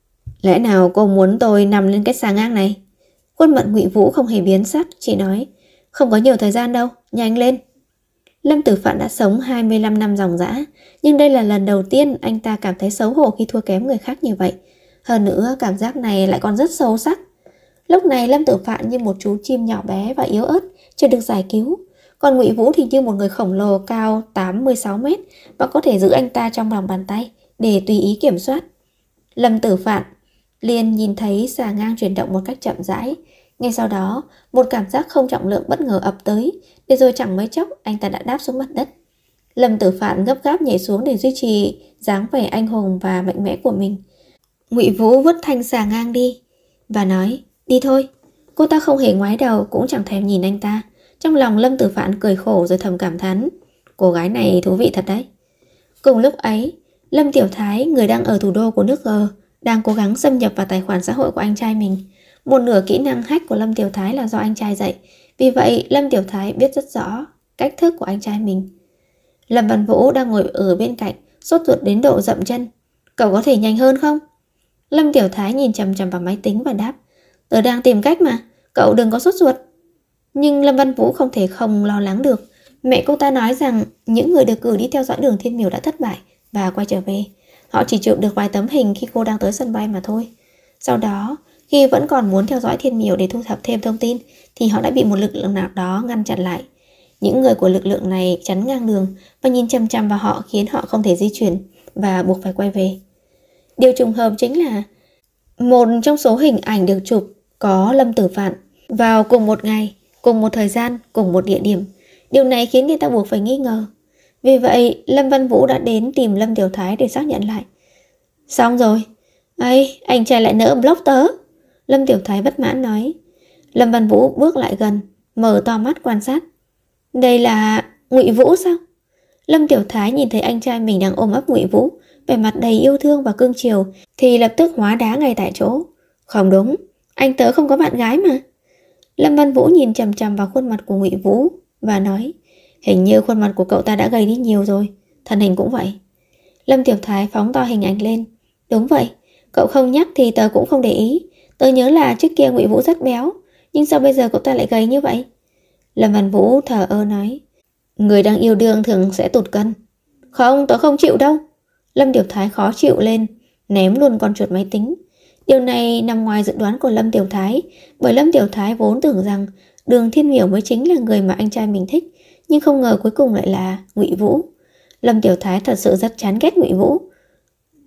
Lẽ nào cô muốn tôi nằm lên cái xà ngang này? Khuôn mặt Ngụy Vũ không hề biến sắc, chỉ nói, không có nhiều thời gian đâu, nhanh lên. Lâm Tử Phạn đã sống 25 năm ròng rã, nhưng đây là lần đầu tiên anh ta cảm thấy xấu hổ khi thua kém người khác như vậy. Hơn nữa cảm giác này lại còn rất sâu sắc. Lúc này Lâm Tử Phạn như một chú chim nhỏ bé và yếu ớt, chưa được giải cứu. Còn Ngụy Vũ thì như một người khổng lồ cao 86 mét và có thể giữ anh ta trong lòng bàn tay để tùy ý kiểm soát. Lâm Tử Phạn liền nhìn thấy xà ngang chuyển động một cách chậm rãi. Ngay sau đó, một cảm giác không trọng lượng bất ngờ ập tới, để rồi chẳng mấy chốc anh ta đã đáp xuống mặt đất. Lâm Tử Phạn gấp gáp nhảy xuống để duy trì dáng vẻ anh hùng và mạnh mẽ của mình. Ngụy Vũ vứt thanh xà ngang đi và nói, đi thôi. Cô ta không hề ngoái đầu, cũng chẳng thèm nhìn anh ta. Trong lòng Lâm Tử Phạn cười khổ rồi thầm cảm thán, cô gái này thú vị thật đấy. Cùng lúc ấy, Lâm Tiểu Thái, người đang ở thủ đô của nước G, đang cố gắng xâm nhập vào tài khoản xã hội của anh trai mình. Một nửa kỹ năng hack của Lâm Tiểu Thái là do anh trai dạy, vì vậy Lâm Tiểu Thái biết rất rõ cách thức của anh trai mình. Lâm Văn Vũ đang ngồi ở bên cạnh, sốt ruột đến độ dậm chân. Cậu có thể nhanh hơn không? Lâm Tiểu Thái nhìn chằm chằm vào máy tính và đáp, tớ đang tìm cách mà, cậu đừng có sốt ruột. Nhưng Lâm Văn Vũ không thể không lo lắng được. Mẹ cô ta nói rằng những người được cử đi theo dõi Đường Thiên Miểu đã thất bại và quay trở về. Họ chỉ chụp được vài tấm hình khi cô đang tới sân bay mà thôi. Sau đó, khi vẫn còn muốn theo dõi Thiên Miểu để thu thập thêm thông tin, thì họ đã bị một lực lượng nào đó ngăn chặn lại. Những người của lực lượng này chắn ngang đường và nhìn chằm chằm vào họ, khiến họ không thể di chuyển và buộc phải quay về. Điều trùng hợp chính là một trong số hình ảnh được chụp có Lâm Tử Phạn vào cùng một ngày, cùng một thời gian, cùng một địa điểm. Điều này khiến người ta buộc phải nghi ngờ. Vì vậy, Lâm Văn Vũ đã đến tìm Lâm Tiểu Thái để xác nhận lại. Xong rồi. Ấy, anh trai lại nỡ block tớ. Lâm Tiểu Thái bất mãn nói. Lâm Văn Vũ bước lại gần, mở to mắt quan sát. Đây là Ngụy Vũ sao? Lâm Tiểu Thái nhìn thấy anh trai mình đang ôm ấp Ngụy Vũ, vẻ mặt đầy yêu thương và cưng chiều, thì lập tức hóa đá ngay tại chỗ. Không đúng, anh tớ không có bạn gái mà. Lâm Văn Vũ nhìn chằm chằm vào khuôn mặt của Ngụy Vũ và nói, hình như khuôn mặt của cậu ta đã gầy đi nhiều rồi, thân hình cũng vậy. Lâm Tiểu Thái phóng to hình ảnh lên. Đúng vậy, cậu không nhắc thì tớ cũng không để ý. Tớ nhớ là trước kia Ngụy Vũ rất béo, nhưng sao bây giờ cậu ta lại gầy như vậy? Lâm Văn Vũ thở ơ nói, người đang yêu đương thường sẽ tụt cân. Không, tớ không chịu đâu. Lâm Tiểu Thái khó chịu lên, ném luôn con chuột máy tính. Điều này nằm ngoài dự đoán của Lâm Tiểu Thái, bởi Lâm Tiểu Thái vốn tưởng rằng Đường Thiên Miểu mới chính là người mà anh trai mình thích, nhưng không ngờ cuối cùng lại là Ngụy Vũ. Lâm Tiểu Thái thật sự rất chán ghét Ngụy Vũ.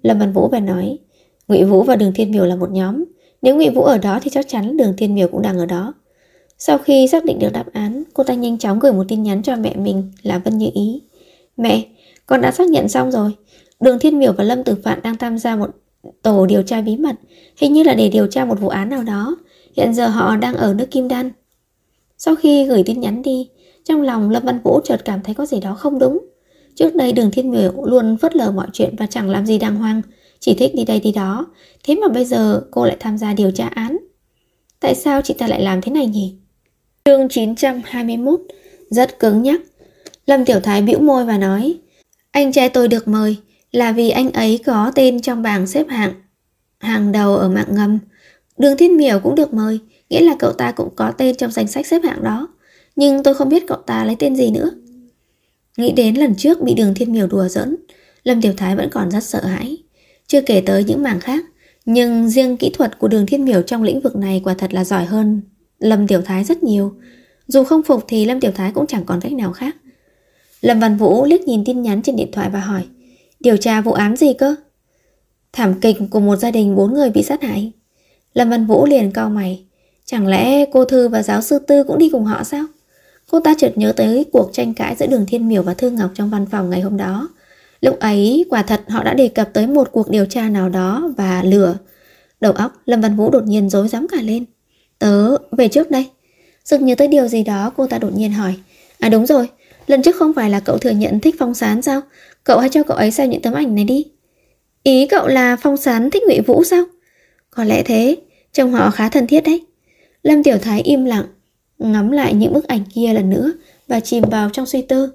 Lâm Văn Vũ bèn nói, Ngụy Vũ và Đường Thiên Miểu là một nhóm, nếu Ngụy Vũ ở đó thì chắc chắn Đường Thiên Miểu cũng đang ở đó. Sau khi xác định được đáp án, cô ta nhanh chóng gửi một tin nhắn cho mẹ mình là Vân Như Ý. Mẹ, con đã xác nhận xong rồi. Đường Thiên Miểu và Lâm Tử Phạn đang tham gia một tổ điều tra bí mật, hình như là để điều tra một vụ án nào đó. Hiện giờ họ đang ở nước Kim Đan. Sau khi gửi tin nhắn đi, trong lòng Lâm Văn Vũ chợt cảm thấy có gì đó không đúng. Trước đây Đường Thiên Miểu luôn phớt lờ mọi chuyện và chẳng làm gì đàng hoàng, chỉ thích đi đây đi đó. Thế mà bây giờ cô lại tham gia điều tra án. Tại sao chị ta lại làm thế này nhỉ? Chương 921. Rất cứng nhắc. Lâm Tiểu Thái bĩu môi và nói, anh trai tôi được mời là vì anh ấy có tên trong bảng xếp hạng hàng đầu ở mạng ngầm. Đường Thiên Miểu cũng được mời, nghĩa là cậu ta cũng có tên trong danh sách xếp hạng đó. Nhưng tôi không biết cậu ta lấy tên gì nữa. Nghĩ đến lần trước bị Đường Thiên Miểu đùa giỡn, Lâm Tiểu Thái vẫn còn rất sợ hãi. Chưa kể tới những mảng khác, nhưng riêng kỹ thuật của Đường Thiên Miểu trong lĩnh vực này quả thật là giỏi hơn Lâm Tiểu Thái rất nhiều. Dù không phục thì Lâm Tiểu Thái cũng chẳng còn cách nào khác. Lâm Văn Vũ liếc nhìn tin nhắn trên điện thoại và hỏi, điều tra vụ án gì cơ? Thảm kịch của một gia đình 4 người bị sát hại. Lâm Văn Vũ liền cau mày, chẳng lẽ cô Thư và giáo sư Tư cũng đi cùng họ sao? Cô ta chợt nhớ tới cuộc tranh cãi giữa Đường Thiên Miểu và Thư Ngọc trong văn phòng ngày hôm đó. Lúc ấy quả thật họ đã đề cập tới một cuộc điều tra nào đó và lừa. Đầu óc Lâm Văn Vũ đột nhiên rối rắm cả lên. Tớ về trước đây. Sực nhớ tới điều gì đó, cô ta đột nhiên hỏi, à đúng rồi, lần trước không phải là cậu thừa nhận thích Phong Sán sao? Cậu hãy cho cậu ấy xem những tấm ảnh này đi. Ý cậu là Phong Sán thích Ngụy Vũ sao? Có lẽ thế, trông họ khá thân thiết đấy. Lâm Tiểu Thái im lặng, ngắm lại những bức ảnh kia lần nữa và chìm vào trong suy tư.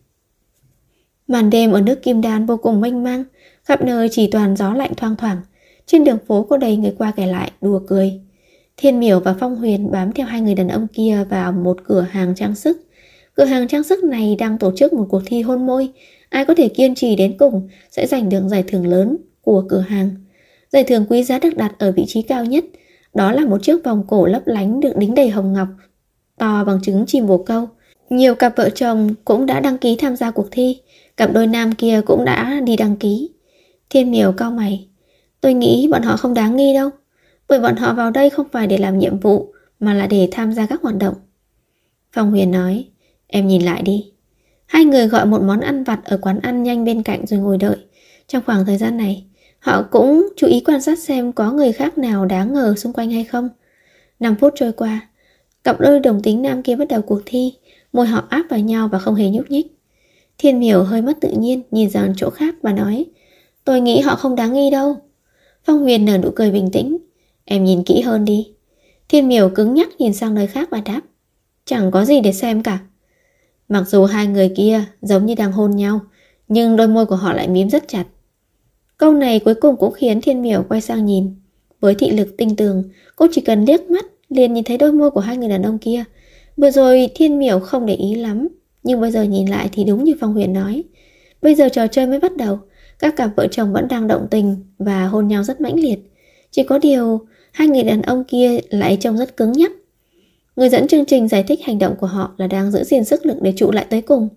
Màn đêm ở nước Kim Đan vô cùng mênh mang, khắp nơi chỉ toàn gió lạnh thoang thoảng. Trên đường phố có đầy người qua kẻ lại đùa cười. Thiên Miểu và Phong Huyền bám theo hai người đàn ông kia vào một cửa hàng trang sức. Cửa hàng trang sức này đang tổ chức một cuộc thi hôn môi. Ai có thể kiên trì đến cùng sẽ giành được giải thưởng lớn của cửa hàng. Giải thưởng quý giá được đặt ở vị trí cao nhất. Đó là một chiếc vòng cổ lấp lánh được đính đầy hồng ngọc, to bằng trứng chim bồ câu. Nhiều cặp vợ chồng cũng đã đăng ký tham gia cuộc thi. Cặp đôi nam kia cũng đã đi đăng ký. Thiên Miểu cau mày, tôi nghĩ bọn họ không đáng nghi đâu, bởi bọn họ vào đây không phải để làm nhiệm vụ mà là để tham gia các hoạt động. Phong Huyền nói, em nhìn lại đi. Hai người gọi một món ăn vặt ở quán ăn nhanh bên cạnh rồi ngồi đợi. Trong khoảng thời gian này, họ cũng chú ý quan sát xem có người khác nào đáng ngờ xung quanh hay không. 5 phút trôi qua, cặp đôi đồng tính nam kia bắt đầu cuộc thi. Môi họ áp vào nhau và không hề nhúc nhích. Thiên Miểu hơi mất tự nhiên, nhìn sang chỗ khác và nói, tôi nghĩ họ không đáng nghi đâu. Phong Huyền nở nụ cười bình tĩnh, em nhìn kỹ hơn đi. Thiên Miểu cứng nhắc nhìn sang nơi khác và đáp, chẳng có gì để xem cả. Mặc dù hai người kia giống như đang hôn nhau, nhưng đôi môi của họ lại mím rất chặt. Câu này cuối cùng cũng khiến Thiên Miểu quay sang nhìn. Với thị lực tinh tường, cô chỉ cần liếc mắt liền nhìn thấy đôi môi của hai người đàn ông kia. Vừa rồi Thiên Miểu không để ý lắm, nhưng bây giờ nhìn lại thì đúng như Phong Huyền nói. Bây giờ trò chơi mới bắt đầu, các cặp vợ chồng vẫn đang động tình và hôn nhau rất mãnh liệt. Chỉ có điều, hai người đàn ông kia lại trông rất cứng nhắc. Người dẫn chương trình giải thích hành động của họ là đang giữ gìn sức lực để trụ lại tới cùng.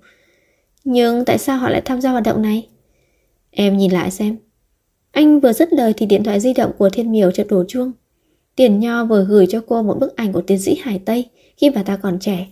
Nhưng tại sao họ lại tham gia hoạt động này? Em nhìn lại xem. Anh vừa dứt lời thì điện thoại di động của Thiên Miểu chợt đổ chuông. Tiền Nho vừa gửi cho cô một bức ảnh của tiến sĩ Hải Tây khi bà ta còn trẻ.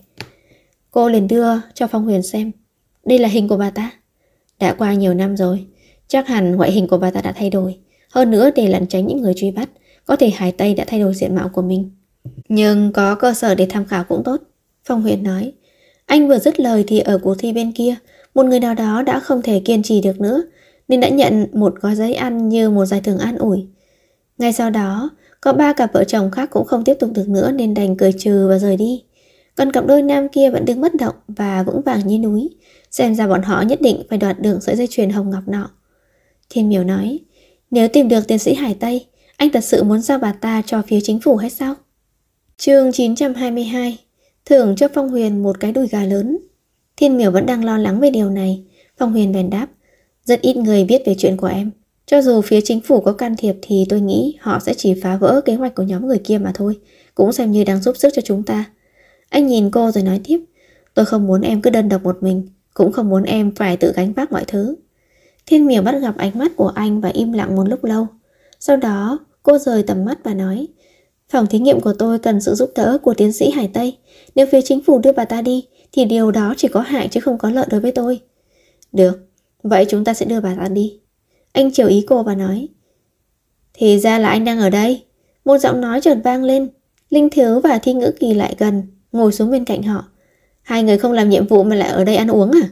Cô liền đưa cho Phong Huyền xem. Đây là hình của bà ta. Đã qua nhiều năm rồi, chắc hẳn ngoại hình của bà ta đã thay đổi. Hơn nữa để lẩn tránh những người truy bắt, có thể Hải Tây đã thay đổi diện mạo của mình. Nhưng có cơ sở để tham khảo cũng tốt, Phong Huyền nói. Anh vừa dứt lời thì ở cuộc thi bên kia, một người nào đó đã không thể kiên trì được nữa, nên đã nhận một gói giấy ăn như một giải thưởng an ủi. Ngay sau đó, có 3 cặp vợ chồng khác cũng không tiếp tục được nữa nên đành cười trừ và rời đi. Còn cặp đôi nam kia vẫn đứng bất động và vững vàng như núi. Xem ra bọn họ nhất định phải đoạt được sợi dây chuyền hồng ngọc nọ. Thiên Miểu nói, nếu tìm được tiến sĩ Hải Tây, anh thật sự muốn giao bà ta cho phía chính phủ hay sao? Chương 922. Thưởng cho Phong Huyền một cái đùi gà lớn. Thiên Miểu vẫn đang lo lắng về điều này. Phong Huyền bèn đáp, rất ít người biết về chuyện của em. Cho dù phía chính phủ có can thiệp thì tôi nghĩ họ sẽ chỉ phá vỡ kế hoạch của nhóm người kia mà thôi. Cũng xem như đang giúp sức cho chúng ta. Anh nhìn cô rồi nói tiếp, tôi không muốn em cứ đơn độc một mình, cũng không muốn em phải tự gánh vác mọi thứ. Thiên Miểu bắt gặp ánh mắt của anh và im lặng một lúc lâu. Sau đó cô rời tầm mắt và nói: Phòng thí nghiệm của tôi cần sự giúp đỡ của tiến sĩ Hải Tây. Nếu phía chính phủ đưa bà ta đi thì điều đó chỉ có hại chứ không có lợi đối với tôi. Được, vậy chúng ta sẽ đưa bà ta đi. Anh chiều ý cô và nói: Thì ra là anh đang ở đây. Một giọng nói chợt vang lên. Linh Thiếu và Thi Ngữ Kỳ lại gần, ngồi xuống bên cạnh họ. Hai người không làm nhiệm vụ mà lại ở đây ăn uống à?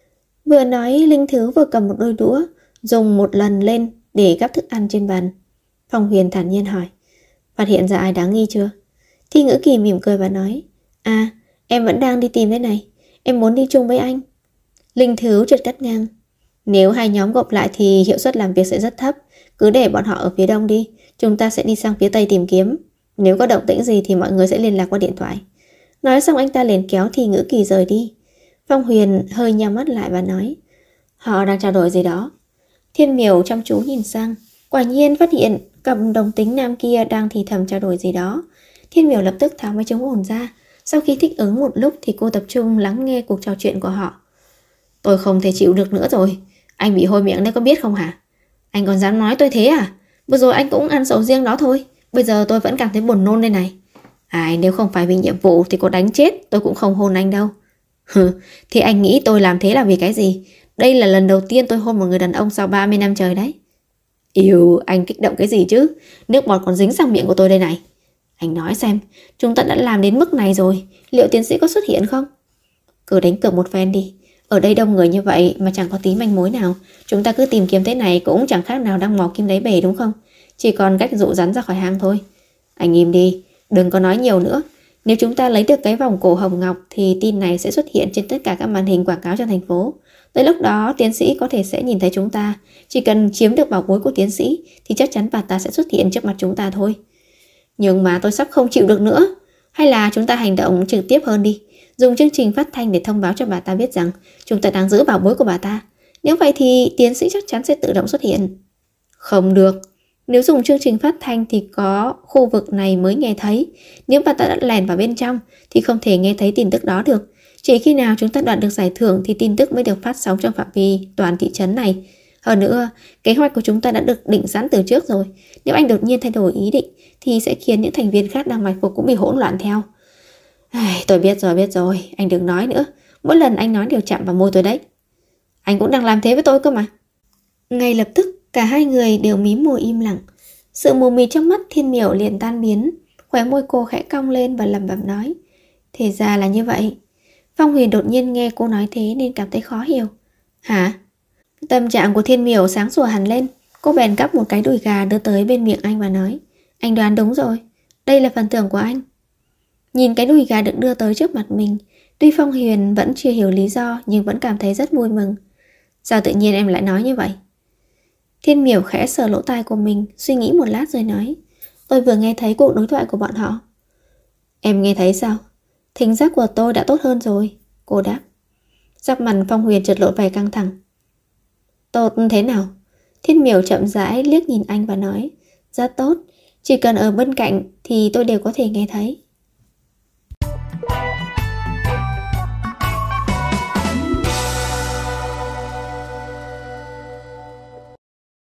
Vừa nói, Linh Thiếu vừa cầm một đôi đũa, dùng một lần lên để gắp thức ăn trên bàn. Phong Huyền thản nhiên hỏi: Phát hiện ra ai đáng nghi chưa? Thi Ngữ Kỳ mỉm cười và nói: À, em vẫn đang đi tìm đây này. Em muốn đi chung với anh. Linh Thiếu chợt cắt ngang: Nếu hai nhóm gộp lại thì hiệu suất làm việc sẽ rất thấp. Cứ để bọn họ ở phía đông đi. Chúng ta sẽ đi sang phía tây tìm kiếm. Nếu có động tĩnh gì thì mọi người sẽ liên lạc qua điện thoại. Nói xong anh ta liền kéo Thi Ngữ Kỳ rời đi. Phong Huyền hơi nhắm mắt lại và nói: Họ đang trao đổi gì đó. Thiên Miểu chăm chú nhìn sang, quả nhiên phát hiện cặp đồng tính nam kia đang thì thầm trao đổi gì đó. Thiên Miểu lập tức tháo máy chống ồn ra. Sau khi thích ứng một lúc thì cô tập trung lắng nghe cuộc trò chuyện của họ. Tôi không thể chịu được nữa rồi. Anh bị hôi miệng đấy có biết không hả? Anh còn dám nói tôi thế à? Vừa rồi anh cũng ăn sầu riêng đó thôi. Bây giờ tôi vẫn cảm thấy buồn nôn đây này. Ai, nếu không phải vì nhiệm vụ thì có đánh chết tôi cũng không hôn anh đâu. Thì anh nghĩ tôi làm thế là vì cái gì? Đây là lần đầu tiên tôi hôn một người đàn ông sau 30 năm trời đấy. Yêu, anh kích động cái gì chứ? Nước bọt còn dính sang miệng của tôi đây này. Anh nói xem, chúng ta đã làm đến mức này rồi, liệu tiến sĩ có xuất hiện không? Cứ đánh cược một phen đi. Ở đây đông người như vậy mà chẳng có tí manh mối nào. Chúng ta cứ tìm kiếm thế này cũng chẳng khác nào đang mò kim đáy bể đúng không? Chỉ còn cách dụ rắn ra khỏi hang thôi. Anh im đi, đừng có nói nhiều nữa. Nếu chúng ta lấy được cái vòng cổ hồng ngọc thì tin này sẽ xuất hiện trên tất cả các màn hình quảng cáo trong thành phố. Tới lúc đó tiến sĩ có thể sẽ nhìn thấy chúng ta. Chỉ cần chiếm được bảo bối của tiến sĩ thì chắc chắn bà ta sẽ xuất hiện trước mặt chúng ta thôi. Nhưng mà tôi sắp không chịu được nữa. Hay là chúng ta hành động trực tiếp hơn đi. Dùng chương trình phát thanh để thông báo cho bà ta biết rằng chúng ta đang giữ bảo bối của bà ta. Nếu vậy thì tiến sĩ chắc chắn sẽ tự động xuất hiện. Không được. Nếu dùng chương trình phát thanh thì có khu vực này mới nghe thấy. Nếu bà ta đã lèn vào bên trong thì không thể nghe thấy tin tức đó được. Chỉ khi nào chúng ta đoạt được giải thưởng thì tin tức mới được phát sóng trong phạm vi toàn thị trấn này. Hơn nữa, kế hoạch của chúng ta đã được định sẵn từ trước rồi. Nếu anh đột nhiên thay đổi ý định thì sẽ khiến những thành viên khác đang mạch phục cũng bị hỗn loạn theo. Tôi biết rồi, anh đừng nói nữa. Mỗi lần anh nói đều chạm vào môi tôi đấy. Anh cũng đang làm thế với tôi cơ mà. Ngay lập tức, cả hai người đều mím môi im lặng. Sự mù mịt trong mắt Thiên Miểu liền tan biến. Khóe môi cô khẽ cong lên và lẩm bẩm nói: Thì ra là như vậy. Phong Huyền đột nhiên nghe cô nói thế nên cảm thấy khó hiểu. Hả? Tâm trạng của Thiên Miểu sáng sủa hẳn lên. Cô bèn cắp một cái đùi gà đưa tới bên miệng anh và nói: Anh đoán đúng rồi, đây là phần thưởng của anh. Nhìn cái đùi gà được đưa tới trước mặt mình, tuy Phong Huyền vẫn chưa hiểu lý do nhưng vẫn cảm thấy rất vui mừng. Sao tự nhiên em lại nói như vậy? Thiên Miểu khẽ sờ lỗ tai của mình, suy nghĩ một lát rồi nói: Tôi vừa nghe thấy cuộc đối thoại của bọn họ. Em nghe thấy sao? Thính giác của tôi đã tốt hơn rồi, cô đáp. Sắc mặt Phong Huyền chợt lộ vẻ căng thẳng. Tốt thế nào? Thiên Miểu chậm rãi liếc nhìn anh và nói: Rất tốt, chỉ cần ở bên cạnh thì tôi đều có thể nghe thấy.